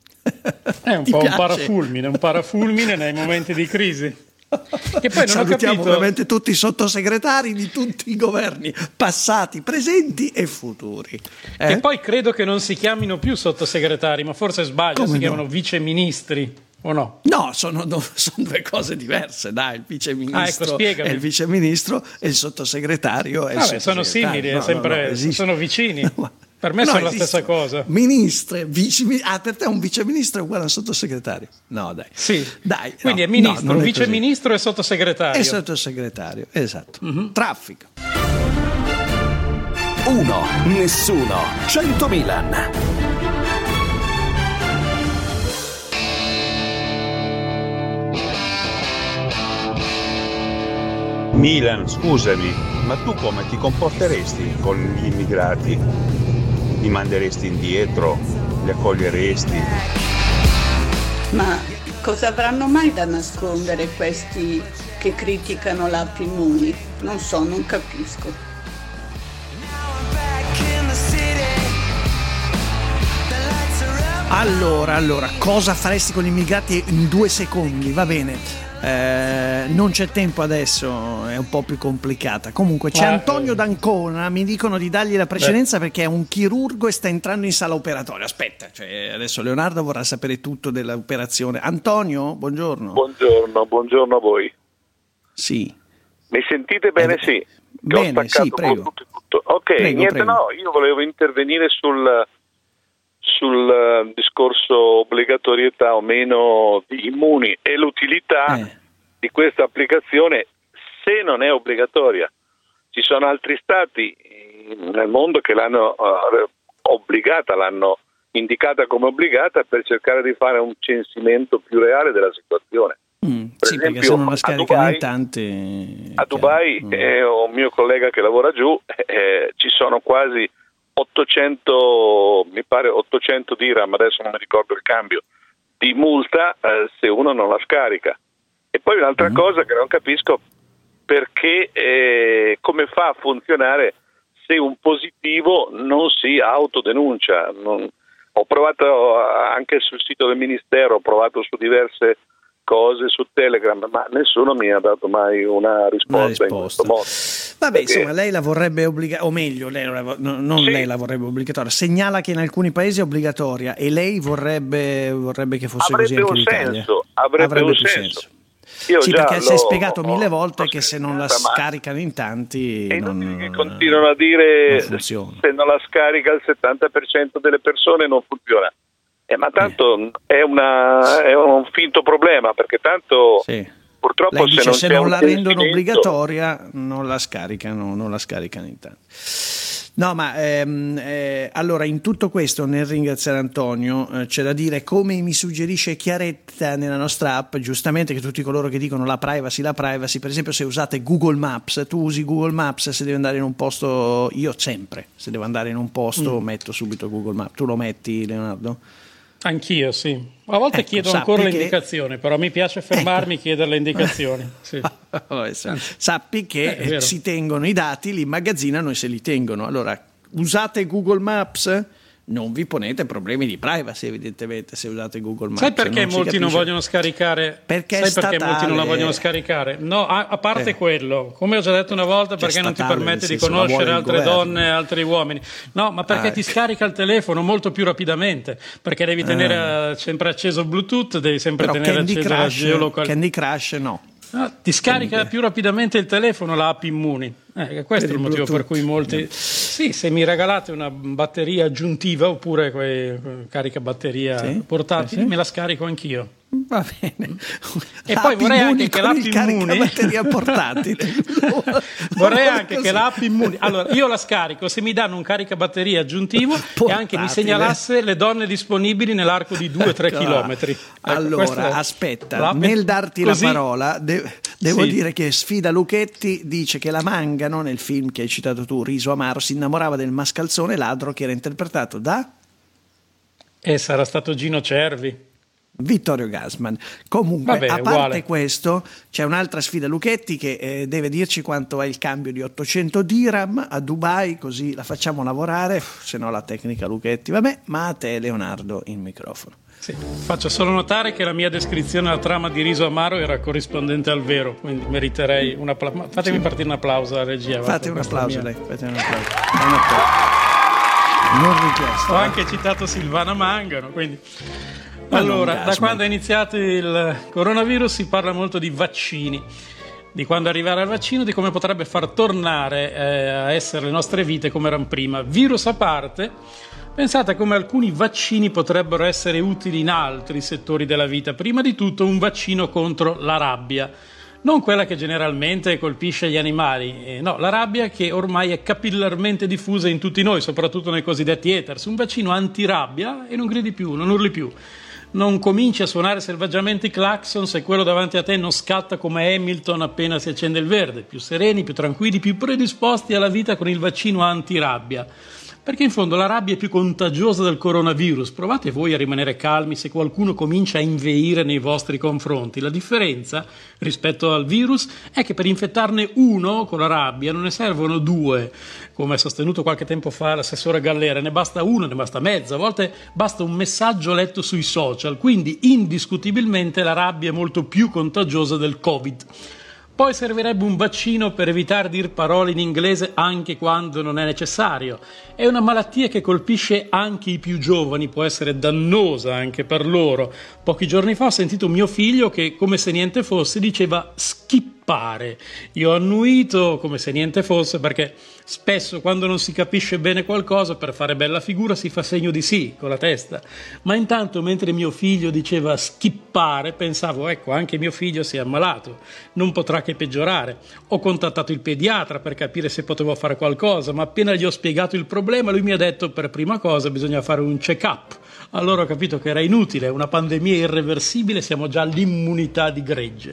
È un po' un parafulmine nei momenti di crisi. Che poi non salutiamo ovviamente tutti i sottosegretari di tutti i governi, passati, presenti e futuri. Che poi credo che non si chiamino più sottosegretari, ma forse sbaglio, si chiamano viceministri. O no? No, sono due cose diverse, dai, il viceministro è il viceministro e il sottosegretario è il sottosegretario. Sono simili, sono vicini. Per me sono la stessa cosa. Ministri, per te un viceministro è uguale a un sottosegretario? No, dai. Sì. Dai, quindi è ministro, viceministro e sottosegretario. E sottosegretario, esatto. Traffico. 1, nessuno, 100 Milan. Milan, scusami, ma tu come ti comporteresti con gli immigrati? Li manderesti indietro? Li accoglieresti? Ma cosa avranno mai da nascondere questi che criticano l'API Immuni? Non so, non capisco. Allora, cosa faresti con gli immigrati in 2 secondi? Va bene. Non c'è tempo adesso, è un po' più complicata. Comunque c'è Antonio d'Ancona, mi dicono di dargli la precedenza perché è un chirurgo e sta entrando in sala operatoria. Aspetta, adesso Leonardo vorrà sapere tutto dell'operazione. Antonio, buongiorno. Buongiorno a voi. Sì. Mi sentite bene? Sì. Bene, sì, prego. Tutto. Ok, prego. No, io volevo intervenire sul discorso obbligatorietà o meno di Immuni e l'utilità di questa applicazione se non è obbligatoria. Ci sono altri stati nel mondo che l'hanno obbligata, l'hanno indicata come obbligata per cercare di fare un censimento più reale della situazione. Per sì, esempio, perché se non la scaricano in tante... A Dubai, un mio collega che lavora giù, ci sono quasi 800 dirham, adesso non mi ricordo il cambio, di multa se uno non la scarica. E poi un'altra cosa che non capisco, perché come fa a funzionare se un positivo non si autodenuncia. Ho provato anche sul sito del Ministero, ho provato su diverse cose su Telegram, ma nessuno mi ha dato mai una risposta. In questo modo. Vabbè, insomma, lei la vorrebbe obbligatoria, o meglio, lei lei la vorrebbe obbligatoria. Segnala che in alcuni paesi è obbligatoria e lei vorrebbe che fosse così anche in Italia. Avrebbe un senso. Io sì, già perché si è spiegato 1000 volte che se non la scaricano in tanti continuano a dire non se non la scarica il 70% delle persone non funziona. Ma tanto è un finto problema, perché tanto purtroppo lei dice, se non la rendono obbligatoria non la scaricano in tanti. No, ma allora in tutto questo, nel ringraziare Antonio, c'è da dire, come mi suggerisce Chiaretta nella nostra app, giustamente, che tutti coloro che dicono la privacy, per esempio se usate Google Maps, tu usi Google Maps se devi andare in un posto, io sempre, se devo andare in un posto metto subito Google Maps, tu lo metti, Leonardo? Anch'io, sì. A volte chiedo ancora le indicazioni, però mi piace fermarmi e chiedere le indicazioni. Sì. Sappi che si tengono i dati, li immagazzinano e se li tengono. Allora, usate Google Maps, non vi ponete problemi di privacy, evidentemente, se usate Google Maps. Sai perché molti non vogliono scaricare? Perché Sai perché molti non la vogliono scaricare? No, a parte quello, come ho già detto una volta, perché non ti permette di conoscere altre donne e altri uomini. No, ma perché ti scarica il telefono molto più rapidamente, perché devi tenere sempre acceso il Bluetooth, devi sempre tenere accesa la geolocalizzazione. Candy Crush no. Ti scarica più rapidamente il telefono l'app Immuni. Questo è il motivo per cui molti. Sì, se mi regalate una batteria aggiuntiva oppure carica batteria portatile, me la scarico anch'io. Va bene. E poi vorrei anche che l'app Immuni batteria portatile. Vorrei anche che l'app Immuni. Allora, io la scarico se mi danno un caricabatteria aggiuntivo portatile. E anche mi segnalasse le donne disponibili nell'arco di 2-3 chilometri. Allora, aspetta, nel darti la parola, devo dire che Sfida Lucchetti dice che la Mangano, nel film che hai citato tu, Riso Amaro, si innamorava del mascalzone ladro che era interpretato da? Sarà stato Gino Cervi. Vittorio Gassman. Comunque, a parte questo, c'è un'altra Sfida Lucchetti che deve dirci quanto è il cambio di 800 dirham a Dubai, così la facciamo lavorare, se no la tecnica Lucchetti. Vabbè, ma a te, Leonardo, il microfono. Sì. Faccio solo notare che la mia descrizione della trama di Riso Amaro era corrispondente al vero, quindi meriterei un applauso. Fatemi partire un applauso alla regia. Fate un applauso, lei. Fate un applauso. Non richiesto. Ho anche citato Silvana Mangano, quindi. Allora, da quando è iniziato il coronavirus si parla molto di vaccini, di quando arriverà il vaccino, di come potrebbe far tornare a essere le nostre vite come erano prima. Virus a parte, pensate come alcuni vaccini potrebbero essere utili in altri settori della vita. Prima di tutto un vaccino contro la rabbia. Non quella che generalmente colpisce gli animali, no, la rabbia che ormai è capillarmente diffusa in tutti noi, soprattutto nei cosiddetti haters. Un vaccino antirabbia e non gridi più, non urli più. Non cominci a suonare selvaggiamente i clacson se quello davanti a te non scatta come Hamilton appena si accende il verde. Più sereni, più tranquilli, più predisposti alla vita con il vaccino antirabbia. Perché in fondo la rabbia è più contagiosa del coronavirus. Provate voi a rimanere calmi se qualcuno comincia a inveire nei vostri confronti. La differenza rispetto al virus è che per infettarne uno con la rabbia non ne servono due, come ha sostenuto qualche tempo fa l'assessore Gallera, ne basta uno, ne basta mezzo, a volte basta un messaggio letto sui social, quindi indiscutibilmente la rabbia è molto più contagiosa del Covid. Poi servirebbe un vaccino per evitare di dire parole in inglese anche quando non è necessario. È una malattia che colpisce anche i più giovani, può essere dannosa anche per loro. Pochi giorni fa ho sentito mio figlio che, come se niente fosse, diceva schippare. Io ho annuito come se niente fosse, perché spesso quando non si capisce bene qualcosa, per fare bella figura si fa segno di sì con la testa. Ma intanto, mentre mio figlio diceva schippare, pensavo, ecco, anche mio figlio si è ammalato, non potrà che peggiorare. Ho contattato il pediatra per capire se potevo fare qualcosa, ma appena gli ho spiegato il problema, lui mi ha detto per prima cosa bisogna fare un check-up. Allora ho capito che era inutile, una pandemia irreversibile, siamo già all'immunità di gregge.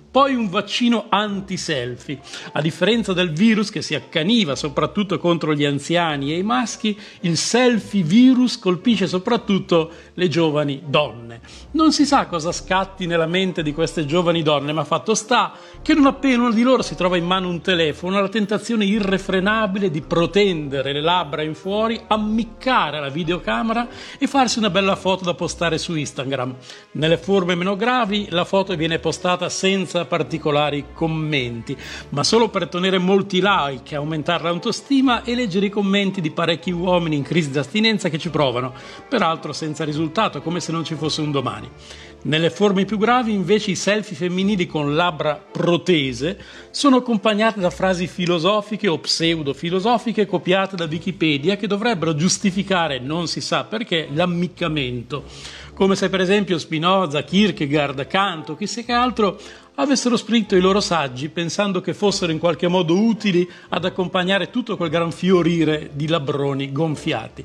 Poi un vaccino anti-selfie. A differenza del virus che si accaniva soprattutto contro gli anziani e i maschi, il selfie virus colpisce soprattutto le giovani donne. Non si sa cosa scatti nella mente di queste giovani donne, ma fatto sta che non appena una di loro si trova in mano un telefono, la tentazione irrefrenabile di protendere le labbra in fuori, ammiccare la videocamera e farsi una bella foto da postare su Instagram. Nelle forme meno gravi la foto viene postata senza particolari commenti, ma solo per ottenere molti like, aumentare l'autostima e leggere i commenti di parecchi uomini in crisi di astinenza che ci provano, peraltro senza risultato, come se non ci fosse un domani. Nelle forme più gravi invece i selfie femminili con labbra protese sono accompagnati da frasi filosofiche o pseudo-filosofiche copiate da Wikipedia che dovrebbero giustificare, non si sa perché, l'ammiccamento, come se per esempio Spinoza, Kierkegaard, Kant o chissà che altro avessero scritto i loro saggi pensando che fossero in qualche modo utili ad accompagnare tutto quel gran fiorire di labbroni gonfiati.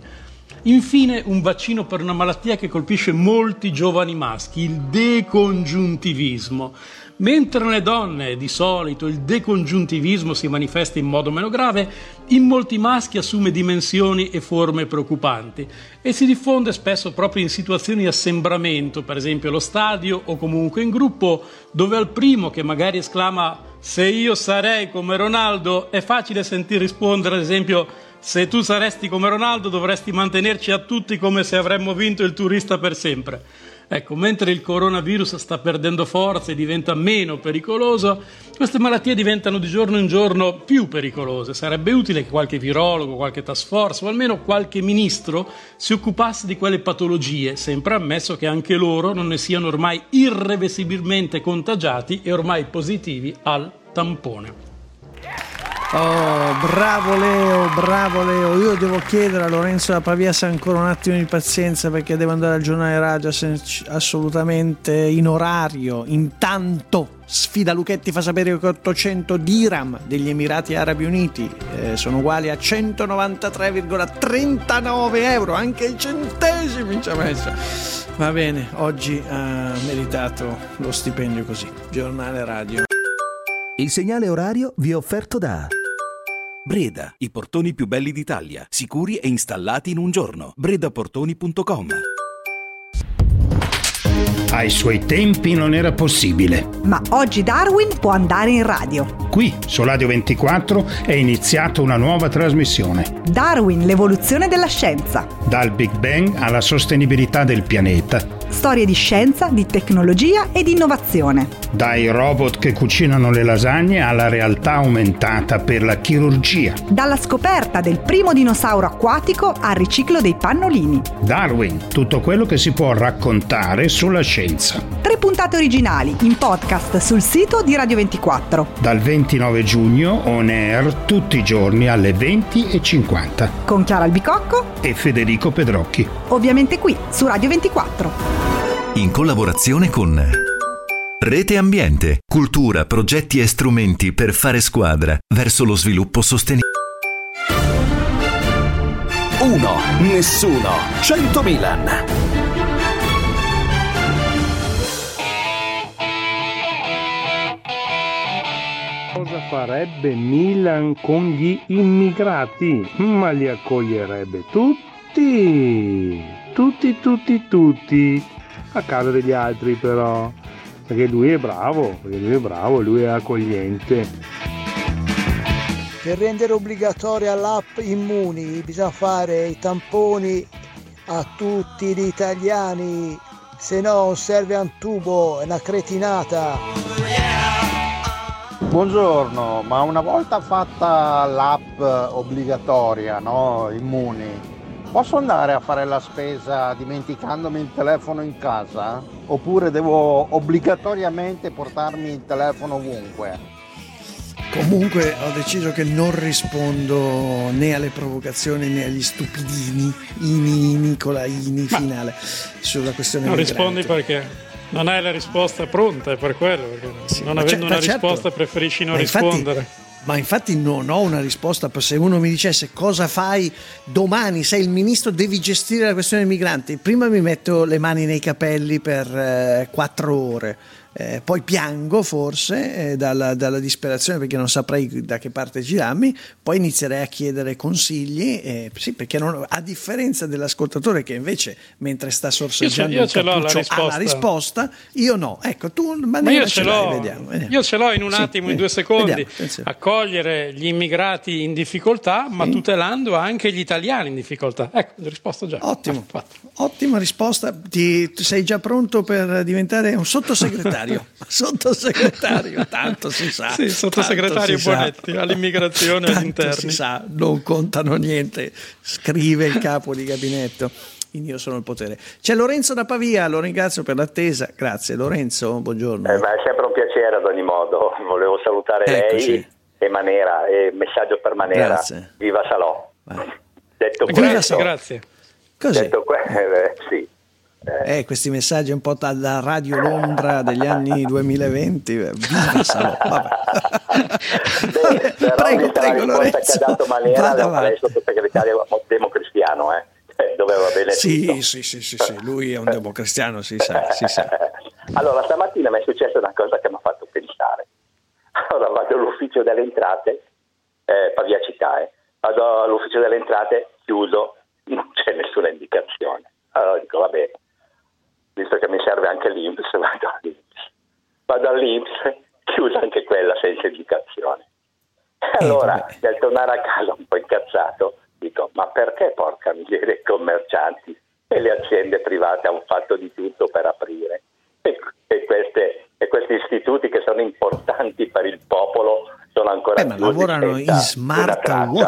Infine un vaccino per una malattia che colpisce molti giovani maschi, il decongiuntivismo. Mentre nelle donne di solito il decongiuntivismo si manifesta in modo meno grave, in molti maschi assume dimensioni e forme preoccupanti e si diffonde spesso proprio in situazioni di assembramento, per esempio allo stadio o comunque in gruppo, dove al primo che magari esclama "se io sarei come Ronaldo" è facile sentir rispondere ad esempio "se tu saresti come Ronaldo dovresti mantenerci a tutti come se avremmo vinto il turista per sempre". Ecco, mentre il coronavirus sta perdendo forza e diventa meno pericoloso, queste malattie diventano di giorno in giorno più pericolose. Sarebbe utile che qualche virologo, qualche task force o almeno qualche ministro si occupasse di quelle patologie, sempre ammesso che anche loro non ne siano ormai irreversibilmente contagiati e ormai positivi al tampone. Oh, bravo Leo, io devo chiedere a Lorenzo da Pavia se ha ancora un attimo di pazienza perché devo andare al giornale radio assolutamente in orario. Intanto Sfida Luchetti fa sapere che 800 dirham degli Emirati Arabi Uniti sono uguali a 193,39 euro, anche i centesimi ci ha messo. Va bene, oggi ha meritato lo stipendio così. Giornale radio. Il segnale orario vi è offerto da Breda, i portoni più belli d'Italia, sicuri e installati in un giorno. bredaportoni.com. Ai suoi tempi non era possibile. Ma oggi Darwin può andare in radio. Qui, su Radio 24, è iniziata una nuova trasmissione. Darwin, l'evoluzione della scienza. Dal Big Bang alla sostenibilità del pianeta. Storie di scienza, di tecnologia e di innovazione. Dai robot che cucinano le lasagne alla realtà aumentata per la chirurgia. Dalla scoperta del primo dinosauro acquatico al riciclo dei pannolini. Darwin, tutto quello che si può raccontare sulla scienza. 3 puntate originali in podcast sul sito di Radio 24. Dal 29 giugno on air tutti i giorni alle 20:50. Con Chiara Albicocco e Federico Pedrocchi. Ovviamente qui su Radio 24. In collaborazione con Rete Ambiente, cultura, progetti e strumenti per fare squadra verso lo sviluppo sostenibile. 1, nessuno, 100 Milan. Cosa farebbe Milan con gli immigrati? Ma li accoglierebbe tutti, a casa degli altri però, perché lui è bravo, lui è accogliente. Per rendere obbligatoria l'app Immuni bisogna fare i tamponi a tutti gli italiani, se no non serve a un tubo, è una cretinata. Buongiorno, ma una volta fatta l'app obbligatoria, no? Immuni, posso andare a fare la spesa dimenticandomi il telefono in casa? Oppure devo obbligatoriamente portarmi il telefono ovunque? Comunque ho deciso che non rispondo né alle provocazioni né agli stupidini, Nicolaini finale, sulla questione non migrante. Rispondi perché non hai la risposta pronta, è per quello, perché sì, non avendo una risposta preferisci non rispondere. Ma infatti non ho una risposta. Se uno mi dicesse cosa fai domani, sei il ministro, devi gestire la questione dei migranti, prima mi metto le mani nei capelli per 4 ore, poi piango forse dalla disperazione, perché non saprei da che parte girarmi, poi inizierei a chiedere consigli, sì, perché a differenza dell'ascoltatore che invece mentre sta sorseggiando il cappuccio ha la risposta, io no. Ecco, tu ma io ce l'ho, vediamo. Io ce l'ho in un attimo, in 2 secondi. Accogliere gli immigrati in difficoltà, ma tutelando anche gli italiani in difficoltà. Ecco, ho risposto già. Ottimo, ottima risposta. Sei già pronto per diventare un sottosegretario? Sottosegretario, tanto si sa. Sì, sottosegretario Bonetti all'immigrazione e agli interni. Si sa, non contano niente, scrive il capo di gabinetto. Quindi io sono il potere. C'è Lorenzo da Pavia, lo ringrazio per l'attesa. Grazie Lorenzo, buongiorno. Ma è sempre un piacere ad ogni modo. Volevo salutare lei e Manera, e messaggio per Manera. Grazie. Viva Salò. Detto grazie. Così. Detto sì. Questi messaggi un po' da Radio Londra degli anni 2020. Viva Salò. Prego Lorenzo. Che ha dato Manera, lei sottosegretario democristiano, dove va bene tutto. Sì, lui è un democristiano, si sa. Allora, stamattina mi è successa una cosa che mi ha fatto pensare. Allora, vado all'ufficio delle entrate, Pavia città, vado all'ufficio delle entrate, chiuso, non c'è nessuna indicazione. Allora dico, vabbè, visto che mi serve anche l'INPS, vado all'INPS, chiusa anche quella senza indicazione. Allora, nel tornare a casa un po' incazzato, dico, ma perché porca miseria i commercianti e le aziende private hanno fatto di tutto per aprire e questi istituti che sono importanti per il popolo sono ancora ma lavorano in smart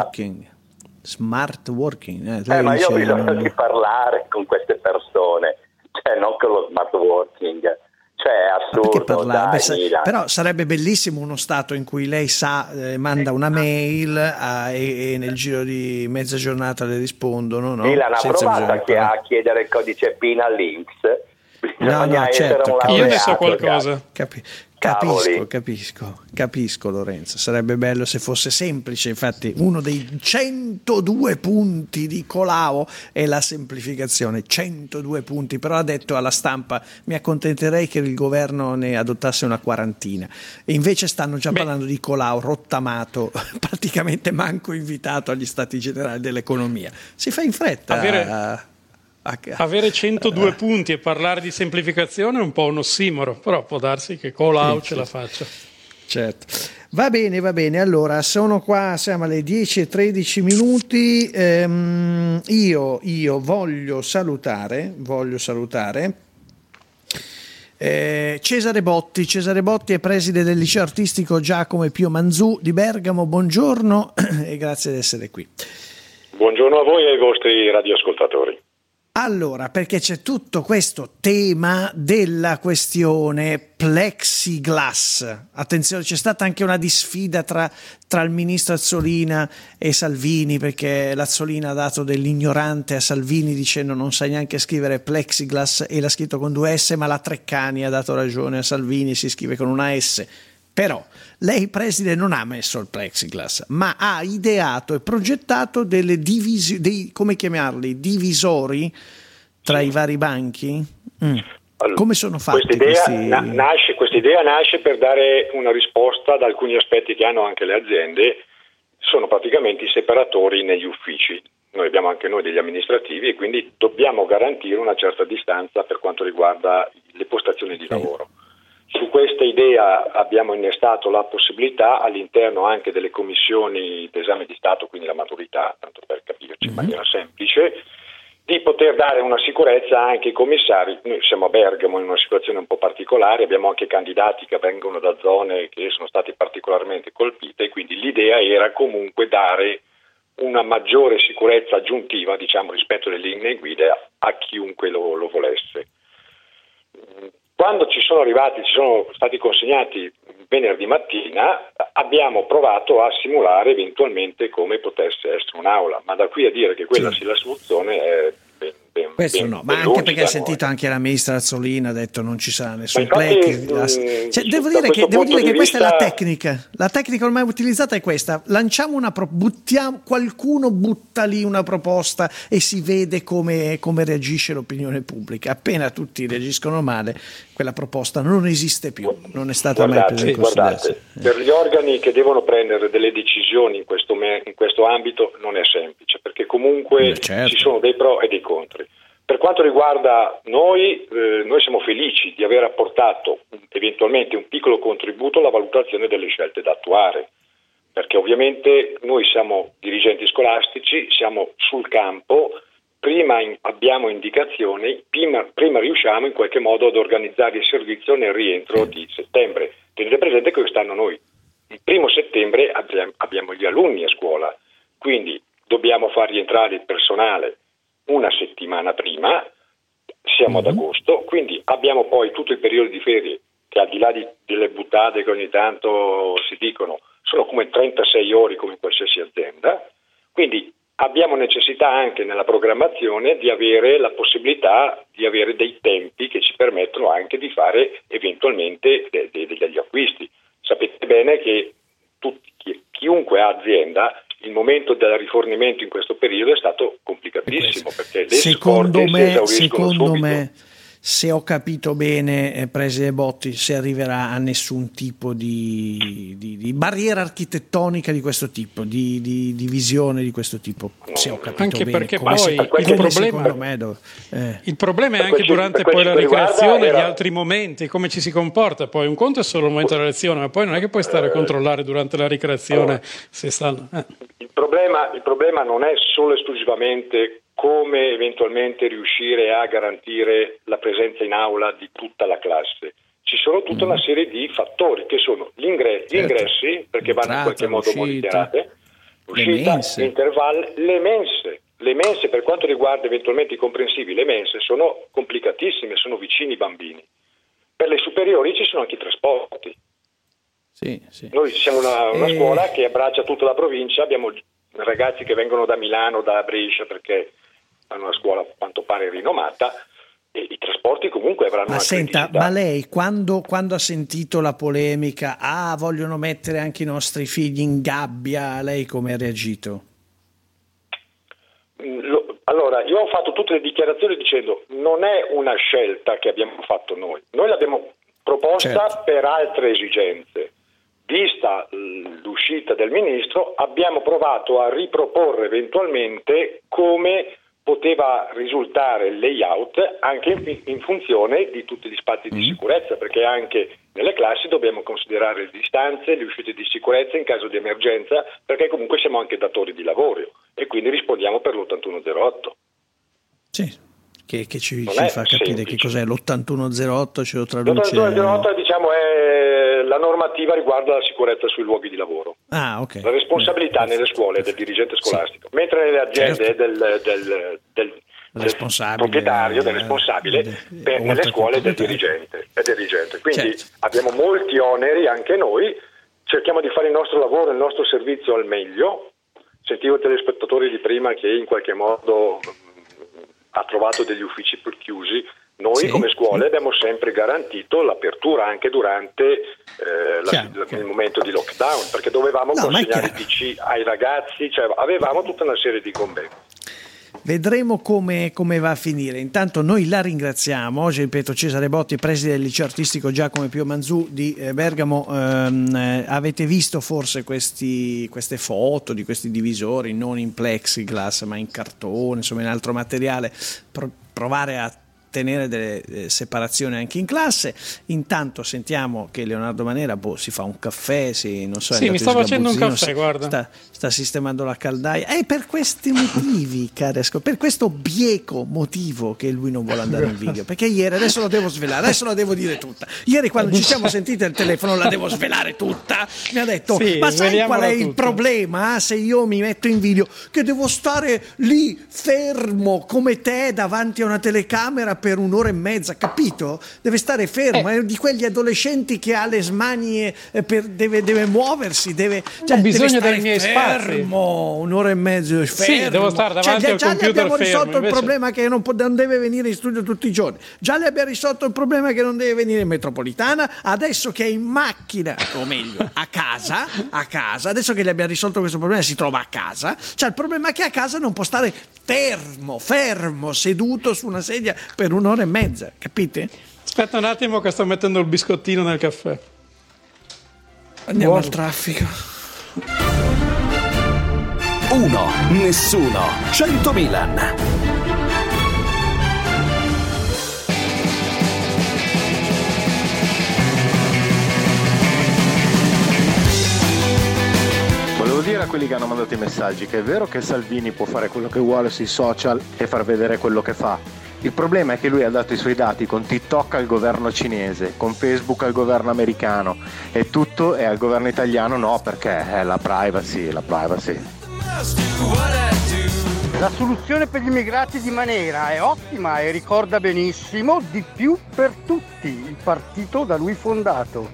working. Ma io ho bisogno di parlare con queste persone, non con lo smart working. Cioè è assurdo. Però sarebbe bellissimo uno stato in cui lei manda una mail e nel giro di mezza giornata le rispondono, no? Milan ha provato a chiedere il codice PIN all'Inps. No, certo, io ne so qualcosa. Capisco Lorenzo, sarebbe bello se fosse semplice. Infatti uno dei 102 punti di Colau è la semplificazione, 102 punti, però ha detto alla stampa mi accontenterei che il governo ne adottasse una quarantina, e invece stanno già parlando di Colau rottamato, praticamente manco invitato agli stati generali dell'economia. Si fa in fretta avere 102 punti e parlare di semplificazione è un po' un ossimoro, però può darsi che Colau ce la faccia. Certo. Va bene, allora sono qua, siamo alle 10:13 minuti. Io voglio salutare Cesare Botti è preside del liceo artistico Giacomo e Pio Manzù di Bergamo. Buongiorno e grazie di essere qui. Buongiorno a voi e ai vostri radioascoltatori. Allora, perché c'è tutto questo tema della questione plexiglass. Attenzione, c'è stata anche una disfida tra il ministro Azzolina e Salvini, perché l'Azzolina ha dato dell'ignorante a Salvini dicendo non sai neanche scrivere plexiglass e l'ha scritto con 2 S, ma la Treccani ha dato ragione a Salvini, si scrive con una S. Però lei, preside, non ha messo il plexiglass, ma ha ideato e progettato delle come chiamarli, divisori tra i vari banchi? Allora, come sono fatti questa idea nasce per dare una risposta ad alcuni aspetti che hanno anche le aziende. Sono praticamente i separatori negli uffici. Noi abbiamo anche noi degli amministrativi e quindi dobbiamo garantire una certa distanza per quanto riguarda le postazioni di lavoro. Su questa idea abbiamo innestato la possibilità all'interno anche delle commissioni d'esame di Stato, quindi la maturità, tanto per capirci in maniera semplice, di poter dare una sicurezza anche ai commissari. Noi siamo a Bergamo in una situazione un po' particolare, abbiamo anche candidati che vengono da zone che sono state particolarmente colpite, quindi l'idea era comunque dare una maggiore sicurezza aggiuntiva, diciamo, rispetto alle linee guida a chiunque lo volesse. Quando ci sono stati consegnati venerdì mattina, abbiamo provato a simulare eventualmente come potesse essere un'aula, ma da qui a dire che quella sia la soluzione è ben Questo no, ma anche perché ha sentito anche la ministra Azzolina ha detto non ci sarà nessun PLEC. Cioè, devo dire che questa è la tecnica. La tecnica ormai utilizzata è questa: lanciamo qualcuno butta lì una proposta e si vede come reagisce l'opinione pubblica. Appena tutti reagiscono male, quella proposta non esiste più, non è stata mai presa in considerazione. Per gli organi che devono prendere delle decisioni in questo ambito non è semplice, perché comunque ci sono dei pro e dei contri. Per quanto riguarda noi siamo felici di aver apportato eventualmente un piccolo contributo alla valutazione delle scelte da attuare, perché ovviamente noi siamo dirigenti scolastici, siamo sul campo, prima abbiamo indicazioni, prima riusciamo in qualche modo ad organizzare il servizio nel rientro di settembre. Tenete presente che quest'anno noi il 1° settembre abbiamo gli alunni a scuola, quindi dobbiamo far rientrare il personale una settimana prima, siamo ad agosto, quindi abbiamo poi tutto il periodo di ferie che, al di là delle buttate che ogni tanto si dicono, sono come 36 ore come in qualsiasi azienda, quindi abbiamo necessità anche nella programmazione di avere la possibilità di avere dei tempi che ci permettono anche di fare eventualmente degli acquisti. Sapete bene che chiunque ha azienda, il momento del rifornimento in questo periodo è stato complicatissimo, perché le secondo subito. me, se ho capito bene, Preside Botti, si arriverà a nessun tipo di barriera architettonica di questo tipo, di visione di questo tipo, se ho capito anche bene. Perché poi il problema è anche durante poi la ricreazione e gli altri momenti, come ci si comporta. Poi un conto è solo il momento della lezione, ma poi non è che puoi stare a controllare durante la ricreazione se stanno... Il problema non è solo esclusivamente come eventualmente riuscire a garantire la presenza in aula di tutta la classe. Ci sono tutta una serie di fattori che sono gli ingressi, perché vanno in qualche modo monitorate, l'uscita, l'intervallo, le mense per quanto riguarda eventualmente i comprensivi, le mense sono complicatissime, sono vicini ai bambini. Per le superiori ci sono anche i trasporti. Sì. Noi siamo una scuola che abbraccia tutta la provincia, abbiamo ragazzi che vengono da Milano, da Brescia, perché hanno una scuola a quanto pare rinomata, e i trasporti comunque avranno una criticità. Ma lei quando ha sentito la polemica, vogliono mettere anche i nostri figli in gabbia, lei come ha reagito? Allora, io ho fatto tutte le dichiarazioni dicendo non è una scelta che abbiamo fatto noi l'abbiamo proposta per altre esigenze. Vista l'uscita del ministro, abbiamo provato a riproporre eventualmente come poteva risultare il layout anche in funzione di tutti gli spazi di sicurezza, perché anche nelle classi dobbiamo considerare le distanze, le uscite di sicurezza in caso di emergenza, perché comunque siamo anche datori di lavoro e quindi rispondiamo per l'8108. Sì. Che ci fa capire che cos'è l'8108, ce lo traduce. L'8108 diciamo è la normativa riguardo alla sicurezza sui luoghi di lavoro. Ok. La responsabilità nelle scuole è del dirigente scolastico, mentre nelle aziende è del proprietario, del responsabile, nelle scuole è del dirigente. Quindi abbiamo molti oneri anche noi, cerchiamo di fare il nostro lavoro, il nostro servizio al meglio. Sentivo i telespettatori di prima che in qualche modo ha trovato degli uffici chiusi. Noi come scuole abbiamo sempre garantito l'apertura anche durante il momento di lockdown, perché dovevamo consegnare i PC ai ragazzi, cioè avevamo tutta una serie di competenze. Vedremo come va a finire. Intanto noi la ringraziamo. Oggi, ripeto, Cesare Botti, preside del liceo artistico Giacomo Pio Manzù di Bergamo. Avete visto forse queste foto di questi divisori non in plexiglass ma in cartone, insomma in altro materiale, provare a tenere delle separazioni anche in classe. Intanto sentiamo che Leonardo Manera si fa un caffè, non so, mi sta facendo un caffè, guarda. Sta sistemando la caldaia, e per questi motivi, per questo bieco motivo che lui non vuole andare in video, perché ieri, adesso lo devo svelare, adesso la devo dire tutta. Ieri quando ci siamo sentiti al telefono la devo svelare tutta, mi ha detto ma sai qual è il problema se io mi metto in video? Che devo stare lì fermo come te davanti a una telecamera per un'ora e mezza, capito? Deve stare fermo, è di quegli adolescenti che ha le smanie, deve muoversi, deve bisogno stare dei miei fermo, un'ora e mezza fermo. Sì, devo stare davanti al già computer gli abbiamo risolto fermo, il problema che non deve venire in studio tutti i giorni, già le abbiamo risolto il problema che non deve venire in metropolitana, adesso che è in macchina, o meglio a casa, adesso che gli abbiamo risolto questo problema si trova a casa, c'è il problema che a casa non può stare fermo, seduto su una sedia per un'ora e mezza, capite? Aspetta un attimo che sto mettendo il biscottino nel caffè. Andiamo al traffico. 1, nessuno, 100 Milan. Volevo dire a quelli che hanno mandato i messaggi che è vero che Salvini può fare quello che vuole sui social e far vedere quello che fa. Il problema è che lui ha dato i suoi dati con TikTok al governo cinese, con Facebook al governo americano e tutto è al governo italiano no, perché è la privacy. La soluzione per gli immigrati di Manera è ottima e ricorda benissimo Di più per tutti, il partito da lui fondato.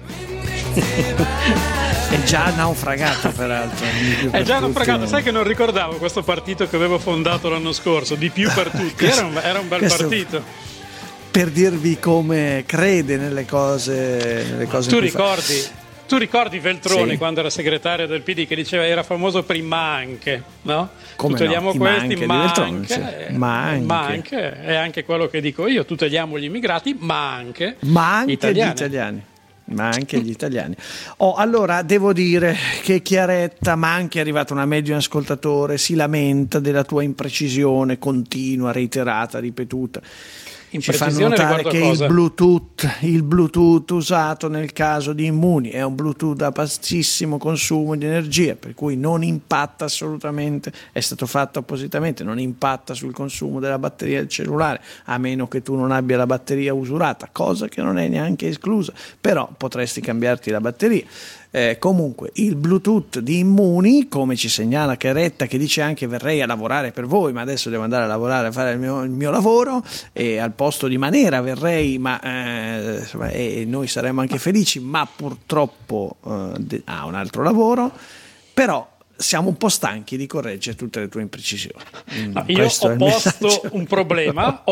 È già naufragato, peraltro. È già naufragato, sai che non ricordavo questo partito che avevo fondato l'anno scorso, Di più per tutti, era un bel partito. Per dirvi come crede nelle cose Tu ricordi Veltroni, sì, quando era segretario del PD, che diceva era famoso per i ma anche, no? Come togliamo no? questi, ma anche è anche quello che dico io, tu togliamo gli immigrati, ma anche gli italiani. Ma anche gli italiani. Allora devo dire che Chiaretta, ma anche è arrivato una medio ascoltatore, si lamenta della tua imprecisione continua, reiterata, ripetuta. Ci fanno notare che il Bluetooth usato nel caso di Immuni è un Bluetooth a bassissimo consumo di energia, per cui non impatta assolutamente, è stato fatto appositamente, non impatta sul consumo della batteria del cellulare, a meno che tu non abbia la batteria usurata, cosa che non è neanche esclusa, però potresti cambiarti la batteria. Comunque il Bluetooth di Immuni, come ci segnala Chiaretta, che dice anche verrei a lavorare per voi, ma adesso devo andare a lavorare a fare il mio lavoro, e al posto di Manera verrei, e noi saremmo anche felici, ma purtroppo ha un altro lavoro, però siamo un po' stanchi di correggere tutte le tue imprecisioni. Io ho posto un problema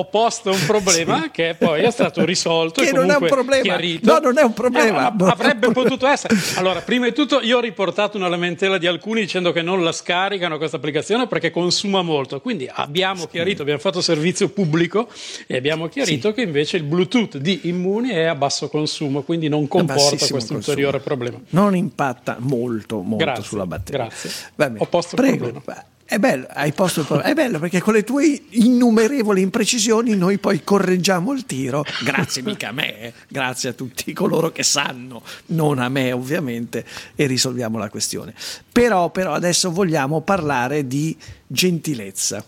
che poi è stato risolto che e comunque non è un problema. Chiarito. No, non è un problema. Avrebbe potuto essere. Allora, prima di tutto io ho riportato una lamentela di alcuni dicendo che non la scaricano questa applicazione perché consuma molto, quindi abbiamo chiarito, abbiamo fatto servizio pubblico e abbiamo chiarito che invece il Bluetooth di Immuni è a basso consumo, quindi non comporta questo ulteriore problema. Non impatta molto Grazie, sulla batteria. Grazie. Vabbè, ho posto il problema. È bello, hai posto il problema. È bello perché con le tue innumerevoli imprecisioni noi poi correggiamo il tiro. Grazie mica a me, grazie a tutti coloro che sanno, non a me ovviamente, e risolviamo la questione. Però adesso vogliamo parlare di gentilezza.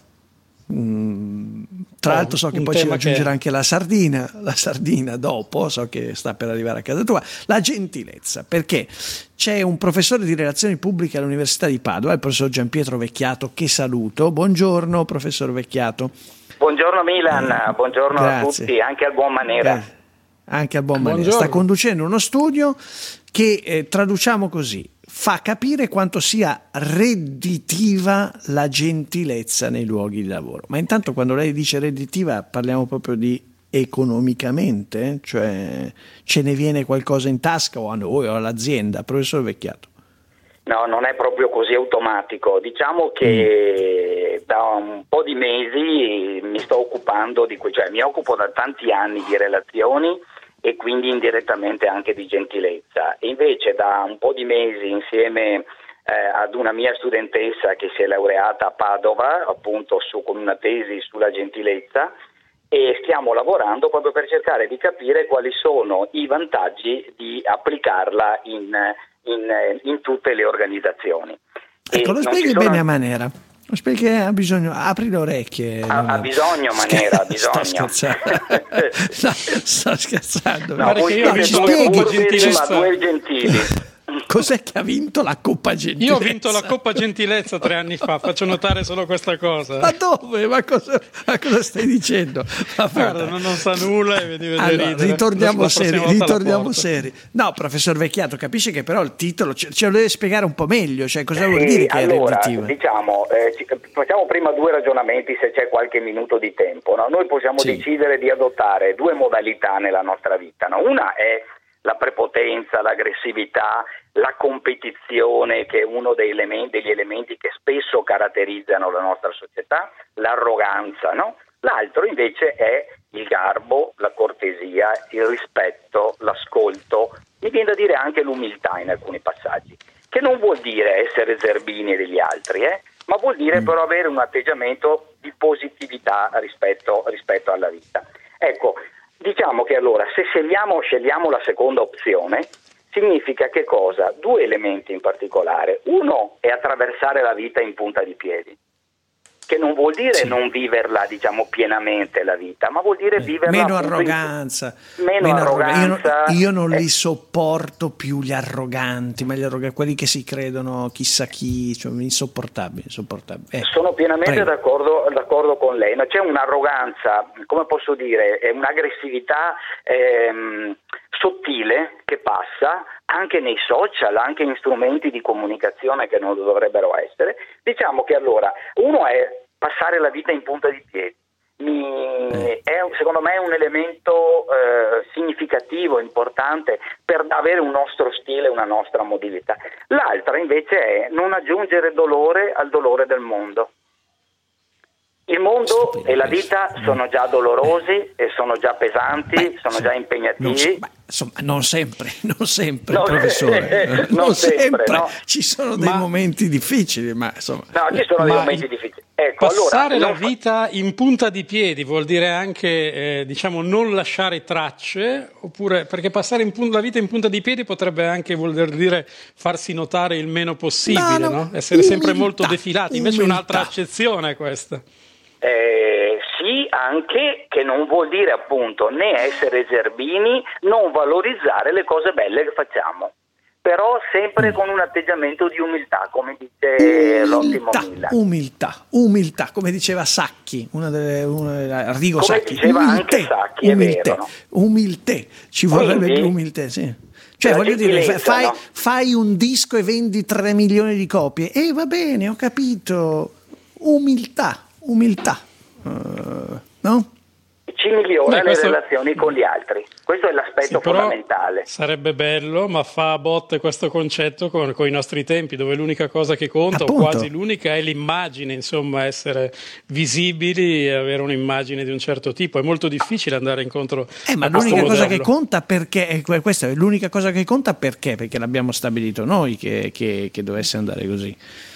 Tra l'altro so che poi ci raggiungerà anche la sardina dopo, so che sta per arrivare a casa tua. La gentilezza, perché c'è un professore di relazioni pubbliche all'Università di Padova, il professor Gianpietro Vecchiato, che saluto. Buongiorno professor Vecchiato. Buongiorno Milan, buongiorno grazie. A tutti, anche al buon Manera. Anche al buon Manera. Sta conducendo uno studio che traduciamo così: fa capire quanto sia redditiva la gentilezza nei luoghi di lavoro. Ma intanto quando lei dice redditiva parliamo proprio di economicamente, cioè ce ne viene qualcosa in tasca o a noi o all'azienda, professor Vecchiato? No, non è proprio così automatico. Diciamo che da un po' di mesi mi sto occupando mi occupo da tanti anni di relazioni e quindi indirettamente anche di gentilezza. E invece da un po' di mesi, insieme ad una mia studentessa che si è laureata a Padova, appunto con una tesi sulla gentilezza, e stiamo lavorando proprio per cercare di capire quali sono i vantaggi di applicarla in tutte le organizzazioni. Ecco, lo spieghi bene a Manera. Perché ha bisogno, apri le orecchie. Ha bisogno Manera, ha bisogno. Sto scherzando. No, voi siete due gentili. Cos'è che ha vinto la Coppa Gentilezza? Io ho vinto la Coppa Gentilezza 3 anni fa, faccio notare solo questa cosa. Ma dove? Ma cosa stai dicendo? Guarda, non sa nulla e vedi ridere. Ritorniamo seri. No, professor Vecchiato, capisce che però il titolo ce lo deve spiegare un po' meglio, cioè cosa vuol dire che è redditiva? Diciamo, facciamo prima 2 ragionamenti se c'è qualche minuto di tempo. No? Noi possiamo decidere di adottare 2 modalità nella nostra vita. No? Una è la prepotenza, l'aggressività, la competizione, che è uno degli elementi che spesso caratterizzano la nostra società, l'arroganza, no? L'altro invece è il garbo, la cortesia, il rispetto, l'ascolto, mi viene da dire anche l'umiltà in alcuni passaggi, che non vuol dire essere zerbini degli altri, ma vuol dire però avere un atteggiamento di positività rispetto alla vita. Ecco, diciamo che allora se scegliamo la seconda opzione, significa che cosa? 2 elementi in particolare. Uno è attraversare la vita in punta di piedi, che non vuol dire non viverla, diciamo, pienamente la vita, ma vuol dire viverla meno arroganza. Meno arroganza. Io non li sopporto più gli arroganti, ma quelli che si credono chissà chi, cioè insopportabili. Sono pienamente d'accordo con lei. C'è un'arroganza, come posso dire, è un'aggressività sottile che passa anche nei social, anche in strumenti di comunicazione che non dovrebbero essere. Diciamo che allora uno è passare la vita in punta di piedi. Secondo me è un elemento significativo, importante per avere un nostro stile, una nostra mobilità. L'altra invece è non aggiungere dolore al dolore del mondo. Il mondo e la vita sono già dolorosi e sono già pesanti, sono già impegnativi. Non sempre, professore. Non sempre. No. Ci sono dei momenti difficili, ma insomma. No, ci sono dei momenti difficili. Ecco, passare la vita in punta di piedi vuol dire anche, non lasciare tracce, oppure perché passare la vita in punta di piedi potrebbe anche voler dire farsi notare il meno possibile, no? Essere sempre molto defilati. Invece è un'altra accezione questa. Sì, anche, che non vuol dire appunto né essere zerbini, non valorizzare le cose belle che facciamo, però sempre con un atteggiamento di umiltà, come dice l'ottimo Millan. Umiltà, come diceva Sacchi, Arrigo come Sacchi. Diceva anche Sacchi, è vero, no? Umiltà, ci vorrebbe più umiltà, sì. Cioè, voglio dire, fai un disco e vendi 3 milioni di copie, va bene, ho capito, umiltà, no? Ci migliora le relazioni con gli altri, questo è l'aspetto fondamentale. Sarebbe bello, ma fa a botte questo concetto con i nostri tempi, dove l'unica cosa che conta, appunto, o quasi l'unica, è l'immagine, insomma, essere visibili e avere un'immagine di un certo tipo. È molto difficile andare incontro ma a l'unica questo cosa modello. che conta, perché questa è l'unica cosa che conta, perché l'abbiamo stabilito noi che dovesse andare così.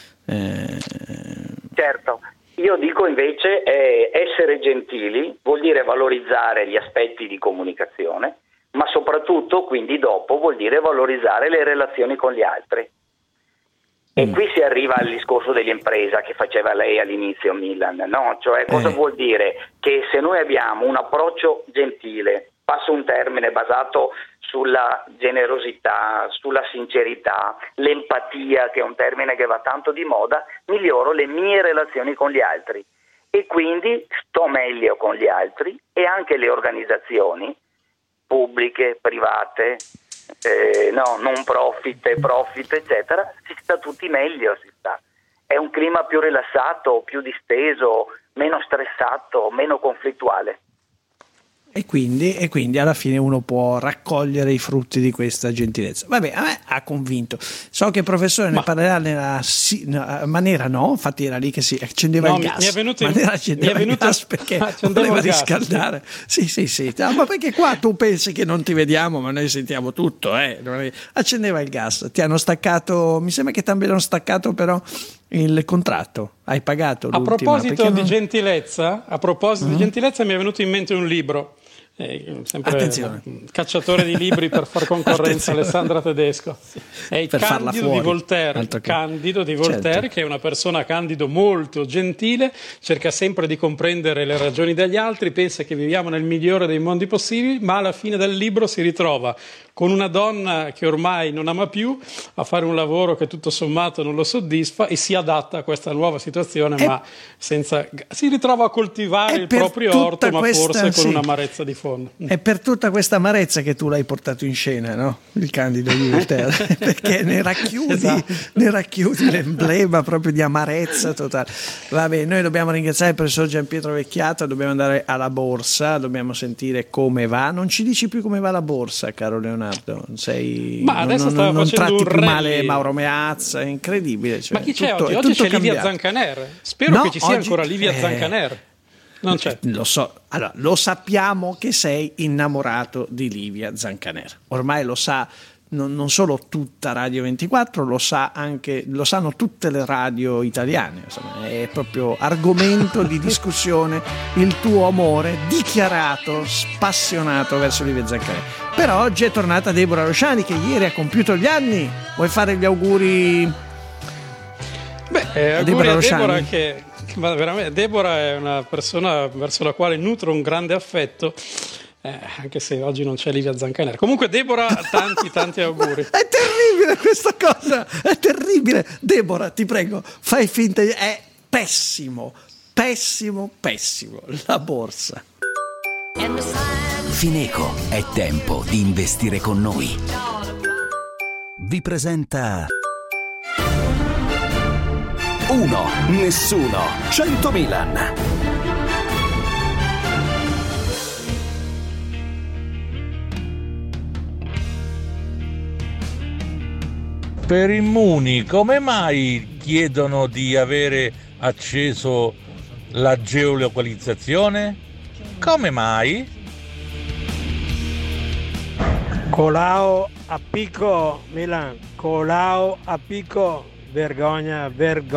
Certo. Io dico invece essere gentili vuol dire valorizzare gli aspetti di comunicazione, ma soprattutto quindi dopo vuol dire valorizzare le relazioni con gli altri. E qui si arriva al discorso dell'impresa che faceva lei all'inizio, Millan, no? Cioè cosa vuol dire? Che se noi abbiamo un approccio gentile, passo un termine basato sulla generosità, sulla sincerità, l'empatia, che è un termine che va tanto di moda, miglioro le mie relazioni con gli altri e quindi sto meglio con gli altri, e anche le organizzazioni pubbliche, private, non profit, eccetera, si sta tutti meglio, è un clima più rilassato, più disteso, meno stressato, meno conflittuale. E quindi alla fine uno può raccogliere i frutti di questa gentilezza. Vabbè, a me ha convinto. So che il professore ne parlerà nella maniera, no? Infatti era lì che si accendeva il gas. Il gas perché voleva riscaldare. Sì. No, ma perché qua tu pensi che non ti vediamo, ma noi sentiamo tutto, Accendeva il gas. Ti hanno staccato, mi sembra che ti abbiano staccato però il contratto. Hai pagato l'ultima. A proposito di gentilezza, mi è venuto in mente un libro. Sempre attenzione, cacciatore di libri per far concorrenza a Alessandra Tedesco. È il Candido di Voltaire, certo, che è una persona Candido molto gentile, cerca sempre di comprendere le ragioni degli altri, pensa che viviamo nel migliore dei mondi possibili, ma alla fine del libro si ritrova con una donna che ormai non ama più, a fare un lavoro che tutto sommato non lo soddisfa e si adatta a questa nuova situazione, ma si ritrova a coltivare il proprio orto, ma forse con un'amarezza di fondo. È per tutta questa amarezza che tu l'hai portato in scena, no? Il Candido di Inghilterra, perché ne racchiudi l'emblema proprio di amarezza totale. Vabbè, noi dobbiamo ringraziare il professor Gianpietro Vecchiata, dobbiamo andare alla borsa, dobbiamo sentire come va. Non ci dici più come va la borsa, caro Leonardo? Ma adesso non tratti un più male Mauro Meazza, è incredibile. Cioè, ma chi c'è oggi? Oggi c'è Livia Zancaner. Spero che ci sia ancora Livia Zancaner. Non c'è. Lo so. Allora, lo sappiamo che sei innamorato di Livia Zancaner. Ormai lo sa non solo tutta Radio 24, lo sanno tutte le radio italiane. Insomma, è proprio argomento di discussione il tuo amore dichiarato, spassionato verso Livia Zancaner. Però oggi è tornata Deborah Rosciani, che ieri ha compiuto gli anni. Vuoi fare gli auguri? Auguri a Deborah, che veramente Deborah è una persona verso la quale nutro un grande affetto, anche se oggi non c'è Livia Zancaner. Comunque Deborah, tanti auguri. È terribile questa cosa, è terribile. Deborah, ti prego, fai finta è pessimo la borsa. Fineco, è tempo di investire con noi. Vi presenta 1, nessuno, 100 Milan. Per Immuni, come mai chiedono di avere acceso la geolocalizzazione? Come mai? Colao a picco, Milan, colao a picco, vergogna.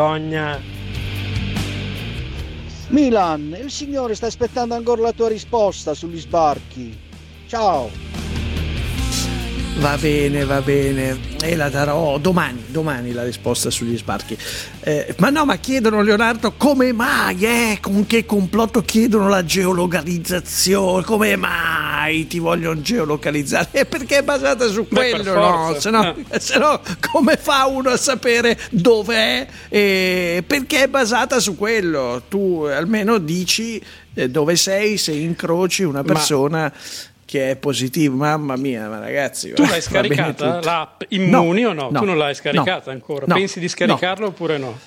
Milan, il signore sta aspettando ancora la tua risposta sugli sbarchi. Ciao. Va bene, e la darò domani la risposta sugli sbarchi. Ma chiedono, Leonardo, come mai? Con che complotto chiedono la geolocalizzazione? Come mai ti vogliono geolocalizzare? Perché è basata su quello, no? Se no come fa uno a sapere dov'è? Perché è basata su quello. Tu almeno dici dove sei se incroci una persona che è positivo. Mamma mia, ma ragazzi, tu l'hai scaricata l'app Immuni o no? Tu non l'hai scaricata ancora? Pensi di scaricarla oppure no?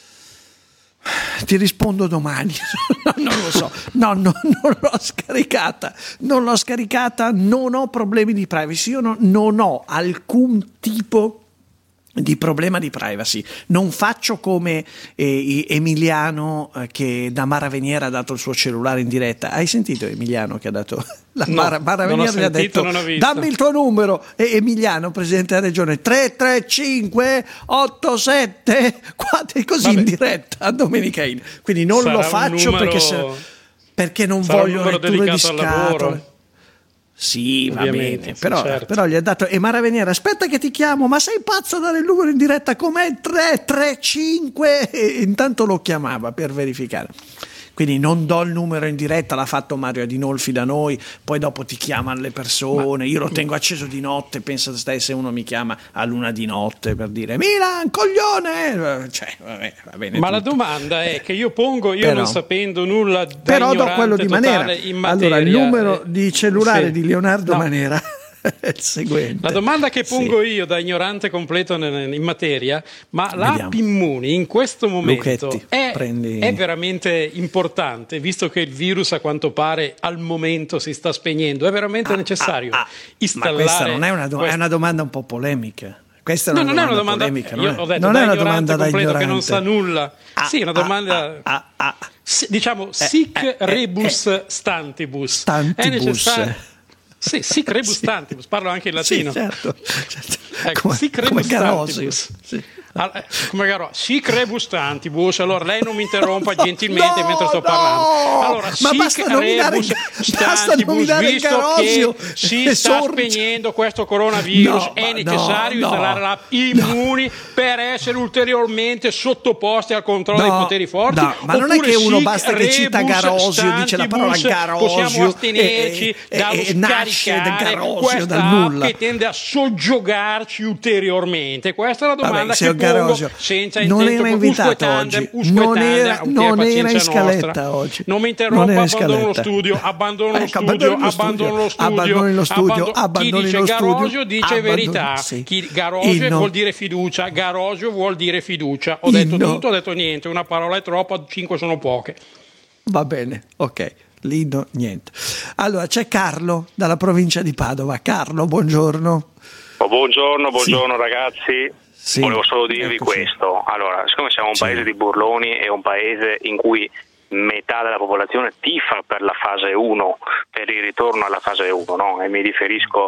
Ti rispondo domani. Non lo so. Non l'ho scaricata, non ho problemi di privacy, io non ho alcun tipo di problema di privacy. Non faccio come Emiliano che da Mara Veniera ha dato il suo cellulare in diretta. Hai sentito Emiliano che ha dato Mara Veniera gli ha detto dammi il tuo numero, e Emiliano, presidente della regione, 335 87 così in diretta a Domenicaini. Quindi non lo faccio perché non voglio letture di scatole. Sì, va bene, però gli ha dato, e Mara Veniera, aspetta che ti chiamo, ma sei pazzo a dare il numero in diretta? Com'è? 335, e intanto lo chiamava per verificare. Quindi non do il numero in diretta, l'ha fatto Mario Adinolfi da noi, poi dopo ti chiamano le persone, io lo tengo acceso di notte, pensa stai se uno mi chiama a luna di notte per dire Milan, coglione, cioè va bene. Ma tutto. La domanda è che io pongo, però, non sapendo nulla da però do quello di Manera. Allora il numero di cellulare di Leonardo Manera è il seguente. La domanda che pongo io da ignorante completo in materia, ma l'app Immuni in questo momento è veramente importante, visto che il virus a quanto pare al momento si sta spegnendo, è veramente necessario installare? Ma questa non è è una domanda un po' polemica. Questa non è una domanda polemica, io ho detto, non è una domanda da ignorante che non sa nulla. Sì, è una domanda diciamo sic rebus stantibus. È necessario. Sì, sic rebus stantibus, parlo anche in latino. Sì, certo. Ecco, sic rebus stantibus. Sì. Come caro, sic rebus tantibus. Allora lei non mi interrompa gentilmente mentre sto parlando. Allora, ma basta nominare visto Garosio, che si sta spegnendo questo coronavirus, è necessario installare l'app Immuni per essere ulteriormente sottoposti al controllo dei poteri forti. Ma non è che uno basta che cita Garosio, dice la parola Garosio, possiamo astenerci dallo scaricare questa app che tende a soggiogarci ulteriormente. Questa è la domanda che pongo senza non era invitato oggi, non era in scaletta oggi. Non mi interrompa, abbandono lo studio, abbandono lo studio. Chi dice Garosio dice verità. Garosio vuol dire fiducia, Garosio vuol dire fiducia. Ho detto tutto, ho detto niente, una parola è troppa, 5 sono poche. Va bene, ok. Lino, niente. Allora c'è Carlo dalla provincia di Padova. Carlo, buongiorno. Buongiorno ragazzi. Sì. Volevo solo dirvi questo. Allora, siccome siamo un paese di burloni e un paese in cui metà della popolazione tifa per la fase 1, per il ritorno alla fase 1, no? E mi riferisco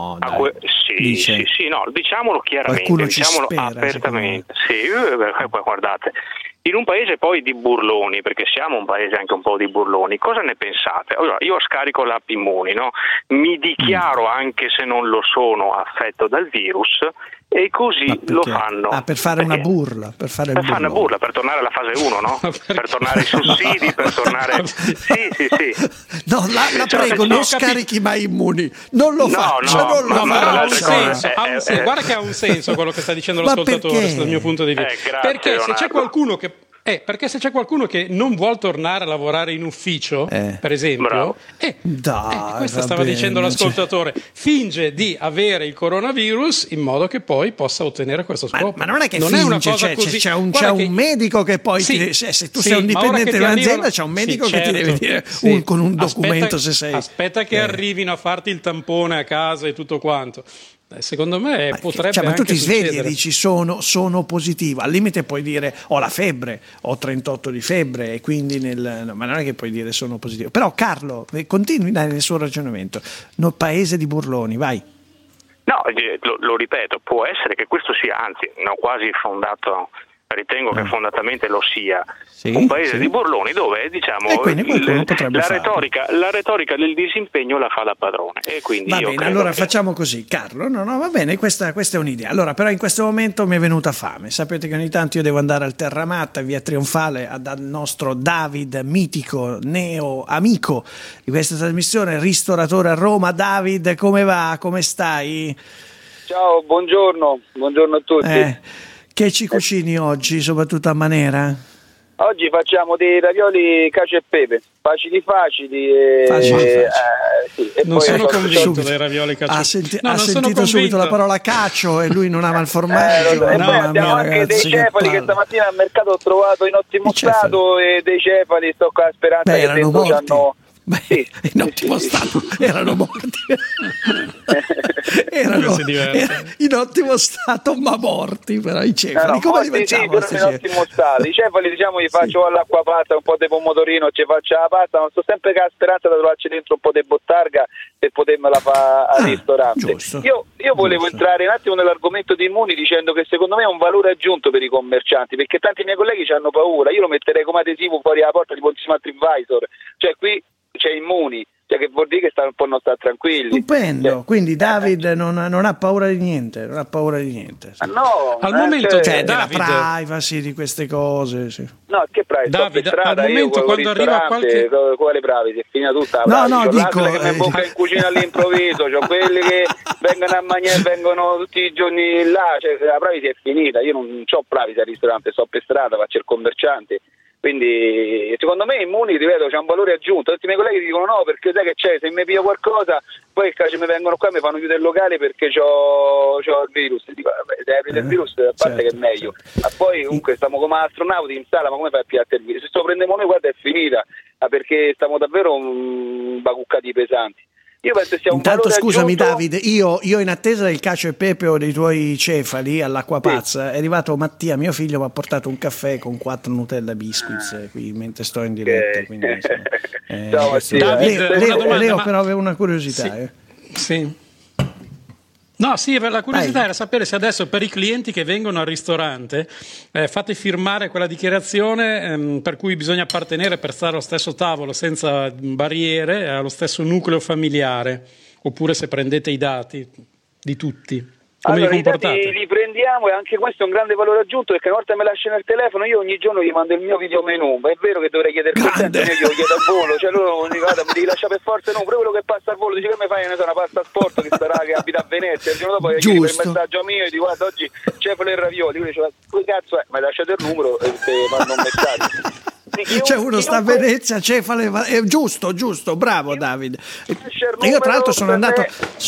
diciamolo chiaramente, diciamolo apertamente. Guardate, in un paese poi di burloni, perché siamo un paese anche un po' di burloni, cosa ne pensate? Allora, io scarico l'app Immuni, no? Mi dichiaro, anche se non lo sono, affetto dal virus, e così lo fanno. Per fare una burla, per fare una burla, per tornare alla fase 1, no? Per tornare ai sussidi, per tornare. Sì. No, la prego, non scarichi mai Immuni. Non lo faccia. Guarda che ha un senso quello che sta dicendo l'ascoltatore, dal mio punto di vista. Perché se c'è qualcuno che non vuol tornare a lavorare in ufficio, per esempio, questo stava dicendo l'ascoltatore, finge di avere il coronavirus in modo che poi possa ottenere questo scopo. Ma non è che finge, è una cosa così. C'è un medico che poi se tu sei un dipendente di un'azienda, c'è un medico che ti deve dire con un documento se sei. Aspetta che arrivino a farti il tampone a casa e tutto quanto. Secondo me potrebbe ma tu ti succedere. svegli e dici sono positivo, al limite puoi dire ho la febbre, ho 38 di febbre e quindi ma non è che puoi dire sono positivo. Però Carlo, continui nel suo ragionamento. Paese di burloni, vai. No, lo ripeto, può essere che questo sia, anzi, quasi fondato, ritengo che fondatamente lo sia, un paese di burloni dove la retorica del disimpegno la fa da padrone. E quindi va bene, allora facciamo così, Carlo. No, va bene, questa è un'idea. Allora, però in questo momento mi è venuta fame. Sapete che ogni tanto io devo andare al Terramatta, via Trionfale, dal nostro David, mitico, neo amico di questa trasmissione, ristoratore a Roma. David, come va? Come stai? Ciao, buongiorno a tutti. Che ci cucini oggi, soprattutto a Manera? Oggi facciamo dei ravioli cacio e pepe, facili. Non sono convinto dei ravioli cacio. Ha sentito subito la parola cacio e lui non ama il formaggio. E poi abbiamo anche dei cefali che stamattina al mercato ho trovato in ottimo stato e dei cefali, sto con la speranza che erano dentro morti. In ottimo stato, erano morti. erano in ottimo stato ma morti, però i cefali come li facciamo? In ottimo stato. I cefali gli faccio all'acqua pasta, un po' di pomodorino, ci faccio la pasta, non sto sempre con la speranza di trovarci dentro un po' di bottarga per potermela fare al ristorante. Io volevo entrare un attimo nell'argomento di Immuni dicendo che secondo me è un valore aggiunto per i commercianti, perché tanti miei colleghi ci hanno paura. Io lo metterei come adesivo fuori alla porta tipo un Smart Advisor, cioè qui c'è Immuni, cioè che vuol dire che non sta tranquilli. Stupendo, quindi David non ha paura di niente, No, al momento della privacy di queste cose, sì. No, che privacy? David, al momento quando arriva qualche quale privacy? È finita tutta la privacy. Dico che mi bocca in cucina all'improvviso, quelli che vengono a mangiare, vengono tutti i giorni là, cioè la privacy è finita. Io non ho privacy al ristorante, sto per strada, faccio il commerciante. Quindi secondo me Immuni, ripeto, c'è un valore aggiunto. Tutti i miei colleghi dicono no, perché sai che c'è, se mi piglio qualcosa poi mi vengono qua e mi fanno chiudere il locale perché c'ho il virus. Dico, se apri il virus a parte che è meglio, ma poi comunque stiamo come astronauti in sala, ma come fai a pigliare il virus? Se lo prendiamo noi, guarda, è finita, perché stiamo davvero bacuccati pesanti. Io penso sia un Intanto scusami aggiunto. Davide, io in attesa del cacio e pepe o dei tuoi cefali all'acqua pazza, è arrivato Mattia, mio figlio, mi ha portato un caffè con 4 Nutella biscuits qui mentre sto in diretta, quindi, Ciao, Leo però aveva una curiosità. Sì. No, sì, la curiosità era sapere se adesso per i clienti che vengono al ristorante fate firmare quella dichiarazione per cui bisogna appartenere per stare allo stesso tavolo senza barriere allo stesso nucleo familiare, oppure se prendete i dati di tutti. Come allora, vi comportate? I dati li prendiamo, e anche questo è un grande valore aggiunto, perché una volta me lasciano il telefono, io ogni giorno gli mando il mio video menù, ma è vero che dovrei chiedere consenso, io glielo chiedo al volo, cioè loro mi dicono, mi devi lasciare per forza, no, pure quello che passa al volo, dice che mi fai una pasta sport che sarà che abita a Venezia, il giorno dopo gli chiedi per messaggio mio e dico guarda oggi cefalo e ravioli, lui dice come cazzo è, mi lasciate il numero e te mando un messaggio. C'è uno sta a Venezia, cefale, giusto, bravo Davide. Io tra l'altro sono andato...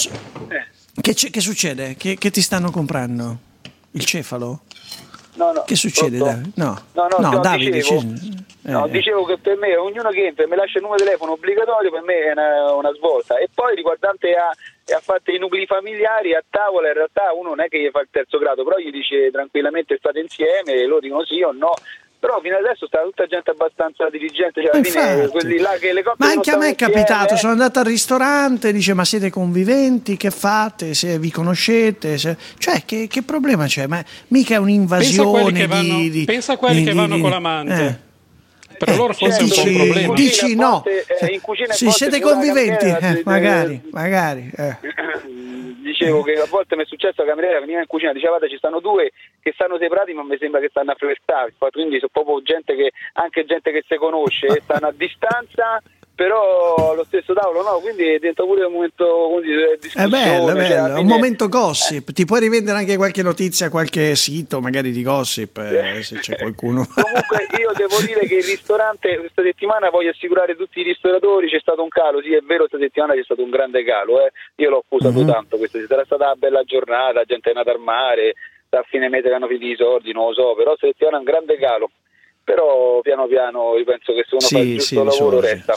Che succede? Che ti stanno comprando? Il cefalo? No. Che succede? No, Davide. Dicevo che per me ognuno che entra e mi lascia il numero di telefono obbligatorio, per me è una svolta. E poi riguardante a fatte i nuclei familiari, a tavola in realtà uno non è che gli fa il terzo grado, però gli dice tranquillamente state insieme e loro dicono sì o no. Però fino adesso sta tutta gente abbastanza dirigente, cioè alla fine quelli là che le coppie. Ma anche a me è capitato, sono andato al ristorante, dice ma siete conviventi, che fate, se vi conoscete, cioè che problema c'è? Ma mica è un'invasione pensa a quelli che vanno con l'amante. Per loro forse è un po' un problema. Dici no, in cucina sì, siete conviventi, magari. Dicevo che a volte mi è successo, la cameriera veniva in cucina, diceva ci stanno due che stanno separati ma mi sembra che stanno a flirtare, quindi sono proprio gente che si conosce, stanno a distanza però allo stesso tavolo no, quindi diventa pure un momento di discussione. È bello, un momento gossip, ti puoi rivendere anche qualche notizia, qualche sito magari di gossip se c'è qualcuno. Comunque io devo dire che il ristorante questa settimana, voglio assicurare tutti i ristoratori, c'è stato un calo, sì è vero, questa settimana c'è stato un grande calo, io l'ho accusato tanto, questa sarà stata una bella giornata, la gente è nata al mare, da fine mese che hanno finito i soldi, non lo so, però questa settimana è un grande calo. Però piano piano io penso che se uno fa il giusto lavoro resta.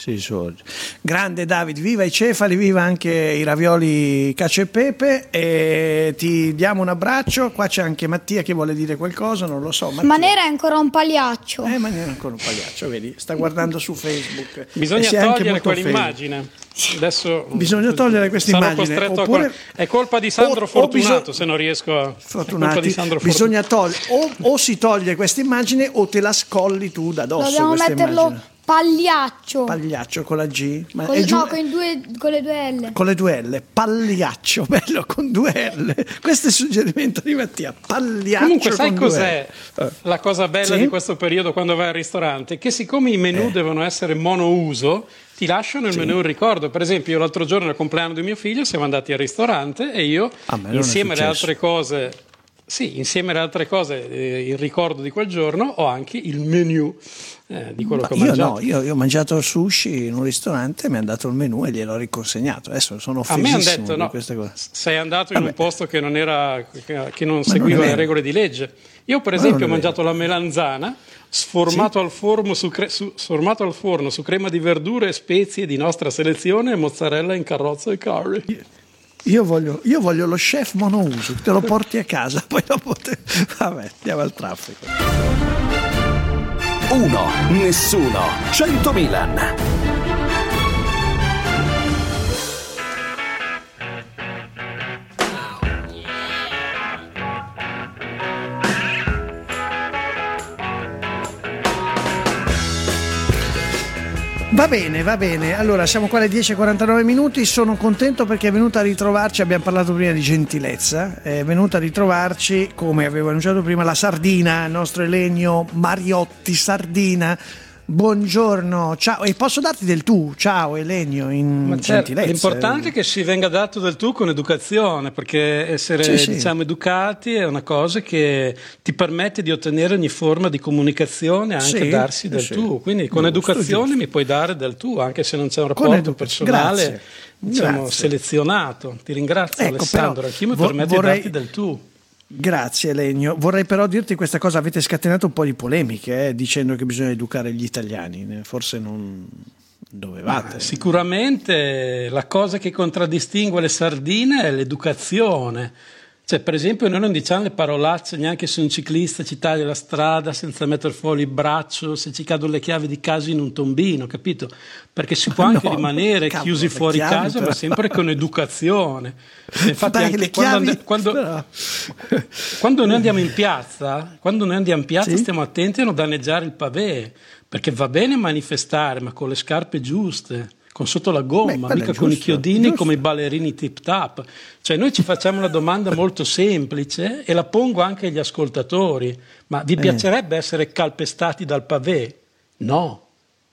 Grande Davide, viva i cefali, viva anche i ravioli cacio e pepe, e ti diamo un abbraccio. Qua c'è anche Mattia che vuole dire qualcosa, non lo so. Manera è ancora un pagliaccio. Manera è ancora un pagliaccio, vedi, sta guardando su Facebook. Bisogna togliere quell'immagine. Adesso bisogna togliere questa immagine, oppure è colpa di Sandro Fortunato se non riesco a bisogna togliere o si toglie questa immagine o te la scolli tu da dosso. Dobbiamo metterlo pagliaccio con la G, con le due L. Con le due L, pagliaccio, bello, con due L. Questo è il suggerimento di Mattia, pagliaccio. Comunque sai cos'è la cosa bella di questo periodo quando vai al ristorante? Che siccome i menù devono essere monouso, ti lasciano il menù in ricordo. Per esempio io l'altro giorno al compleanno di mio figlio siamo andati al ristorante e io insieme alle altre cose il ricordo di quel giorno ho anche il menù di quello che ho mangiato. Io ho mangiato sushi in un ristorante, mi hanno dato il menù e gliel'ho riconsegnato. Adesso sono offesissimo. A me hanno detto queste cose. Sei andato in un posto che non seguiva le regole di legge. Io per esempio ho mangiato la melanzana sformato al forno su crema di verdure e spezie di nostra selezione e mozzarella in carrozza e curry. Io voglio lo chef monouso, te lo porti a casa, poi dopo vabbè, andiamo al traffico. 1, nessuno, 100 Milan. Va bene, allora siamo qua alle 10:49, sono contento perché è venuta a ritrovarci, abbiamo parlato prima di gentilezza, è venuta a ritrovarci, come avevo annunciato prima, la Sardina, il nostro Elenio Mariotti Sardina. Buongiorno, ciao, e posso darti del tu? Ciao Elenio, in gentilezza. L'importante è che si venga dato del tu con educazione, perché essere educati è una cosa che ti permette di ottenere ogni forma di comunicazione, anche darsi del tu. Quindi con educazione mi puoi dare del tu, anche se non c'è un rapporto personale selezionato. Ti ringrazio Alessandro, anch'io mi permette di darti del tu. Grazie Elenio, vorrei però dirti questa cosa, avete scatenato un po' di polemiche dicendo che bisogna educare gli italiani, forse non dovevate. Sicuramente la cosa che contraddistingue le sardine è l'educazione, Cioè, per esempio, noi non diciamo le parolacce neanche se un ciclista ci taglia la strada senza mettere fuori il braccio, se ci cadono le chiavi di casa in un tombino, capito? Perché si può anche rimanere chiusi fuori casa, ma sempre con educazione. Infatti, anche quando noi andiamo in piazza, sì? Stiamo attenti a non danneggiare il pavé, perché va bene manifestare, ma con le scarpe giuste, con sotto la gomma, mica con i chiodini come i ballerini tip tap. Cioè, noi ci facciamo una domanda molto semplice e la pongo anche agli ascoltatori: ma vi piacerebbe essere calpestati dal pavé? No.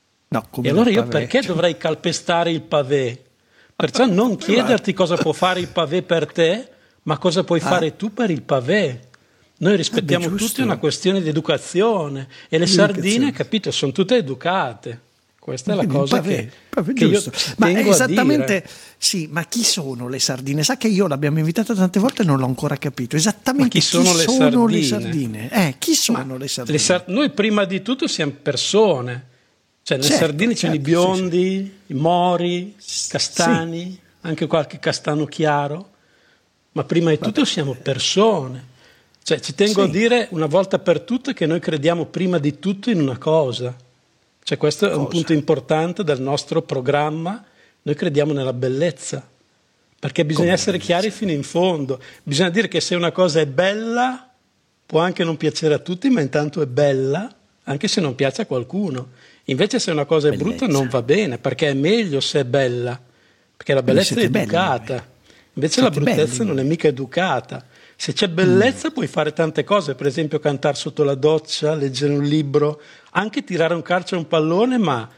E allora io perché dovrei calpestare il pavé? Perciò non chiederti cosa può fare il pavé per te, ma cosa puoi fare tu per il pavé. Noi rispettiamo tutti, una questione di educazione, e le sardine, capito, sono tutte educate. Questa è la cosa che io tengo esattamente a dire. Sì, ma chi sono le sardine? Sa che io l'abbiamo invitata tante volte e non l'ho ancora capito esattamente. Chi sono le sardine? Chi sono le sardine? Noi prima di tutto siamo persone, cioè nelle sardine c'è i biondi, i mori, castani, anche qualche castano chiaro, ma prima di tutto siamo persone. Cioè, ci tengo a dire una volta per tutte che noi crediamo prima di tutto in una cosa. Cioè, questo è un punto importante del nostro programma. Noi crediamo nella bellezza, perché bisogna essere chiari fino in fondo. Bisogna dire che se una cosa è bella può anche non piacere a tutti, ma intanto è bella, anche se non piace a qualcuno. Invece se una cosa è brutta non va bene, perché è meglio se è bella, perché la bellezza è educata. Invece la bruttezza non è mica educata. Se c'è bellezza puoi fare tante cose, per esempio cantare sotto la doccia, leggere un libro, anche tirare un calcio a un pallone, ma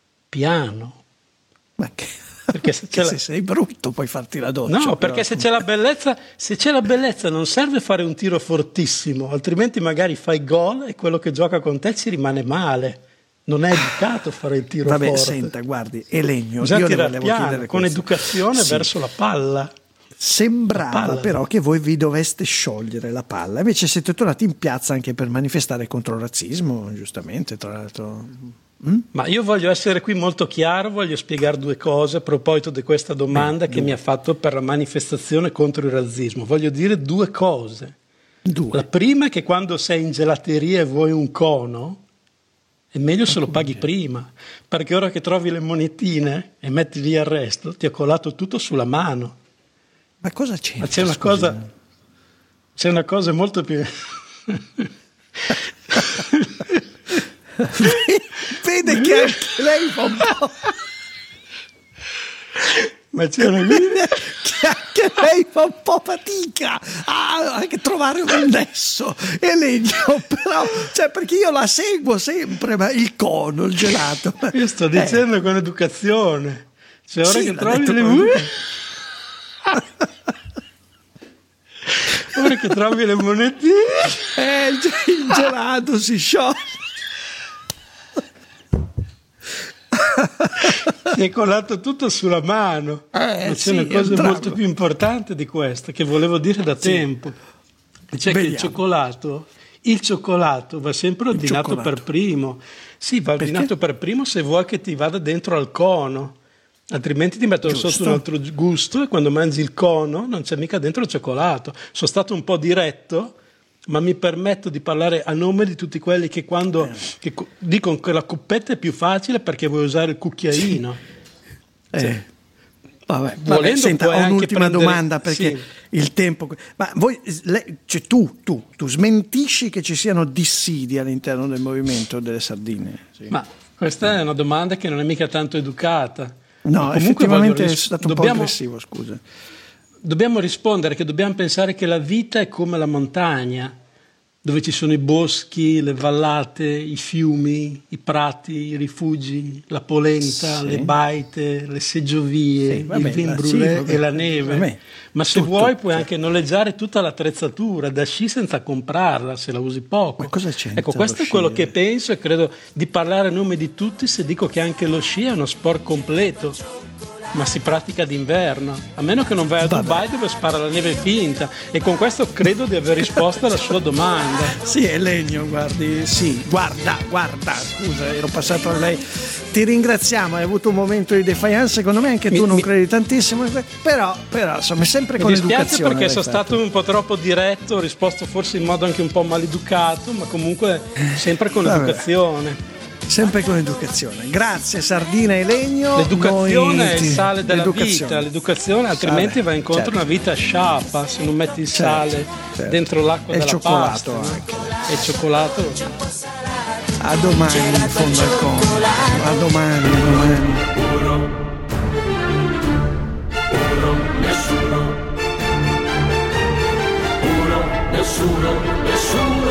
piano. Ma perché se sei brutto puoi farti la doccia. No, perché se c'è la bellezza non serve fare un tiro fortissimo, altrimenti magari fai gol e quello che gioca con te ci rimane male. Non è educato fare il tiro forte. Senta, guardi, Elenio, bisogna io tirare le volevo piano, chiedere con questo. educazione verso la palla. Sembrava però che voi vi doveste sciogliere la palla, invece siete tornati in piazza anche per manifestare contro il razzismo, giustamente, tra l'altro. Ma io voglio essere qui molto chiaro, voglio spiegare due cose a proposito di questa domanda che mi ha fatto per la manifestazione contro il razzismo. Voglio dire due cose. La prima è che quando sei in gelateria e vuoi un cono, è meglio se lo paghi prima, perché ora che trovi le monetine e metti lì il resto, ti ha colato tutto sulla mano. Ma cosa c'è? Ma c'è una cosa molto più... Vede che anche lei fa un po'... Ma c'è una che anche lei fa un po' fatica a anche trovare un nesso. Elenio, però, cioè, perché io la seguo sempre, ma il cono, il gelato. Io sto dicendo con educazione. Cioè, ora che trovi le ora che trovi le monetine, il gelato si scioglie. Si è colato tutto sulla mano. Ma c'è una cosa molto più importante di questa che volevo dire da tempo. Cioè che il cioccolato va sempre ordinato per primo. Sì, va ordinato per primo se vuoi che ti vada dentro al cono. Altrimenti ti mettono sotto un altro gusto e quando mangi il cono non c'è mica dentro il cioccolato. Sono stato un po' diretto, ma mi permetto di parlare a nome di tutti quelli che quando dicono che la coppetta è più facile perché vuoi usare il cucchiaino. Vabbè, senta, ho un'ultima domanda perché il tempo... Ma voi, cioè tu smentisci che ci siano dissidi all'interno del movimento delle sardine? Sì. Ma questa è una domanda che non è mica tanto educata. No, effettivamente è stato un po' aggressivo, scusa. Dobbiamo rispondere che dobbiamo pensare che la vita è come la montagna, dove ci sono i boschi, le vallate, i fiumi, i prati, i rifugi, la polenta, le baite, le seggiovie, il vin brûlé e la neve. Ma se vuoi puoi anche noleggiare tutta l'attrezzatura da sci senza comprarla, se la usi poco. Ma cosa c'entra? Ecco, questo è quello che penso e credo di parlare a nome di tutti se dico che anche lo sci è uno sport completo, ma si pratica d'inverno, a meno che non vai a Dubai dove spara la neve finta. E con questo credo di aver risposto alla sua domanda. Sì, Elenio, guarda, scusa, ero passato a lei. Ti ringraziamo, hai avuto un momento di defiance, secondo me anche tu non credi tantissimo, però insomma è sempre con l'educazione. Mi dispiace perché sono stato un po' troppo diretto, ho risposto forse in modo anche un po' maleducato, ma comunque sempre con l'educazione. Sempre con l'educazione. Grazie Sardina e Legno. L'educazione è il sale della vita, l'educazione altrimenti va incontro a una vita sciapa se non metti il sale dentro l'acqua della pasta. Anche. E il cioccolato. A domani in fondo al cono. A domani. Nessuno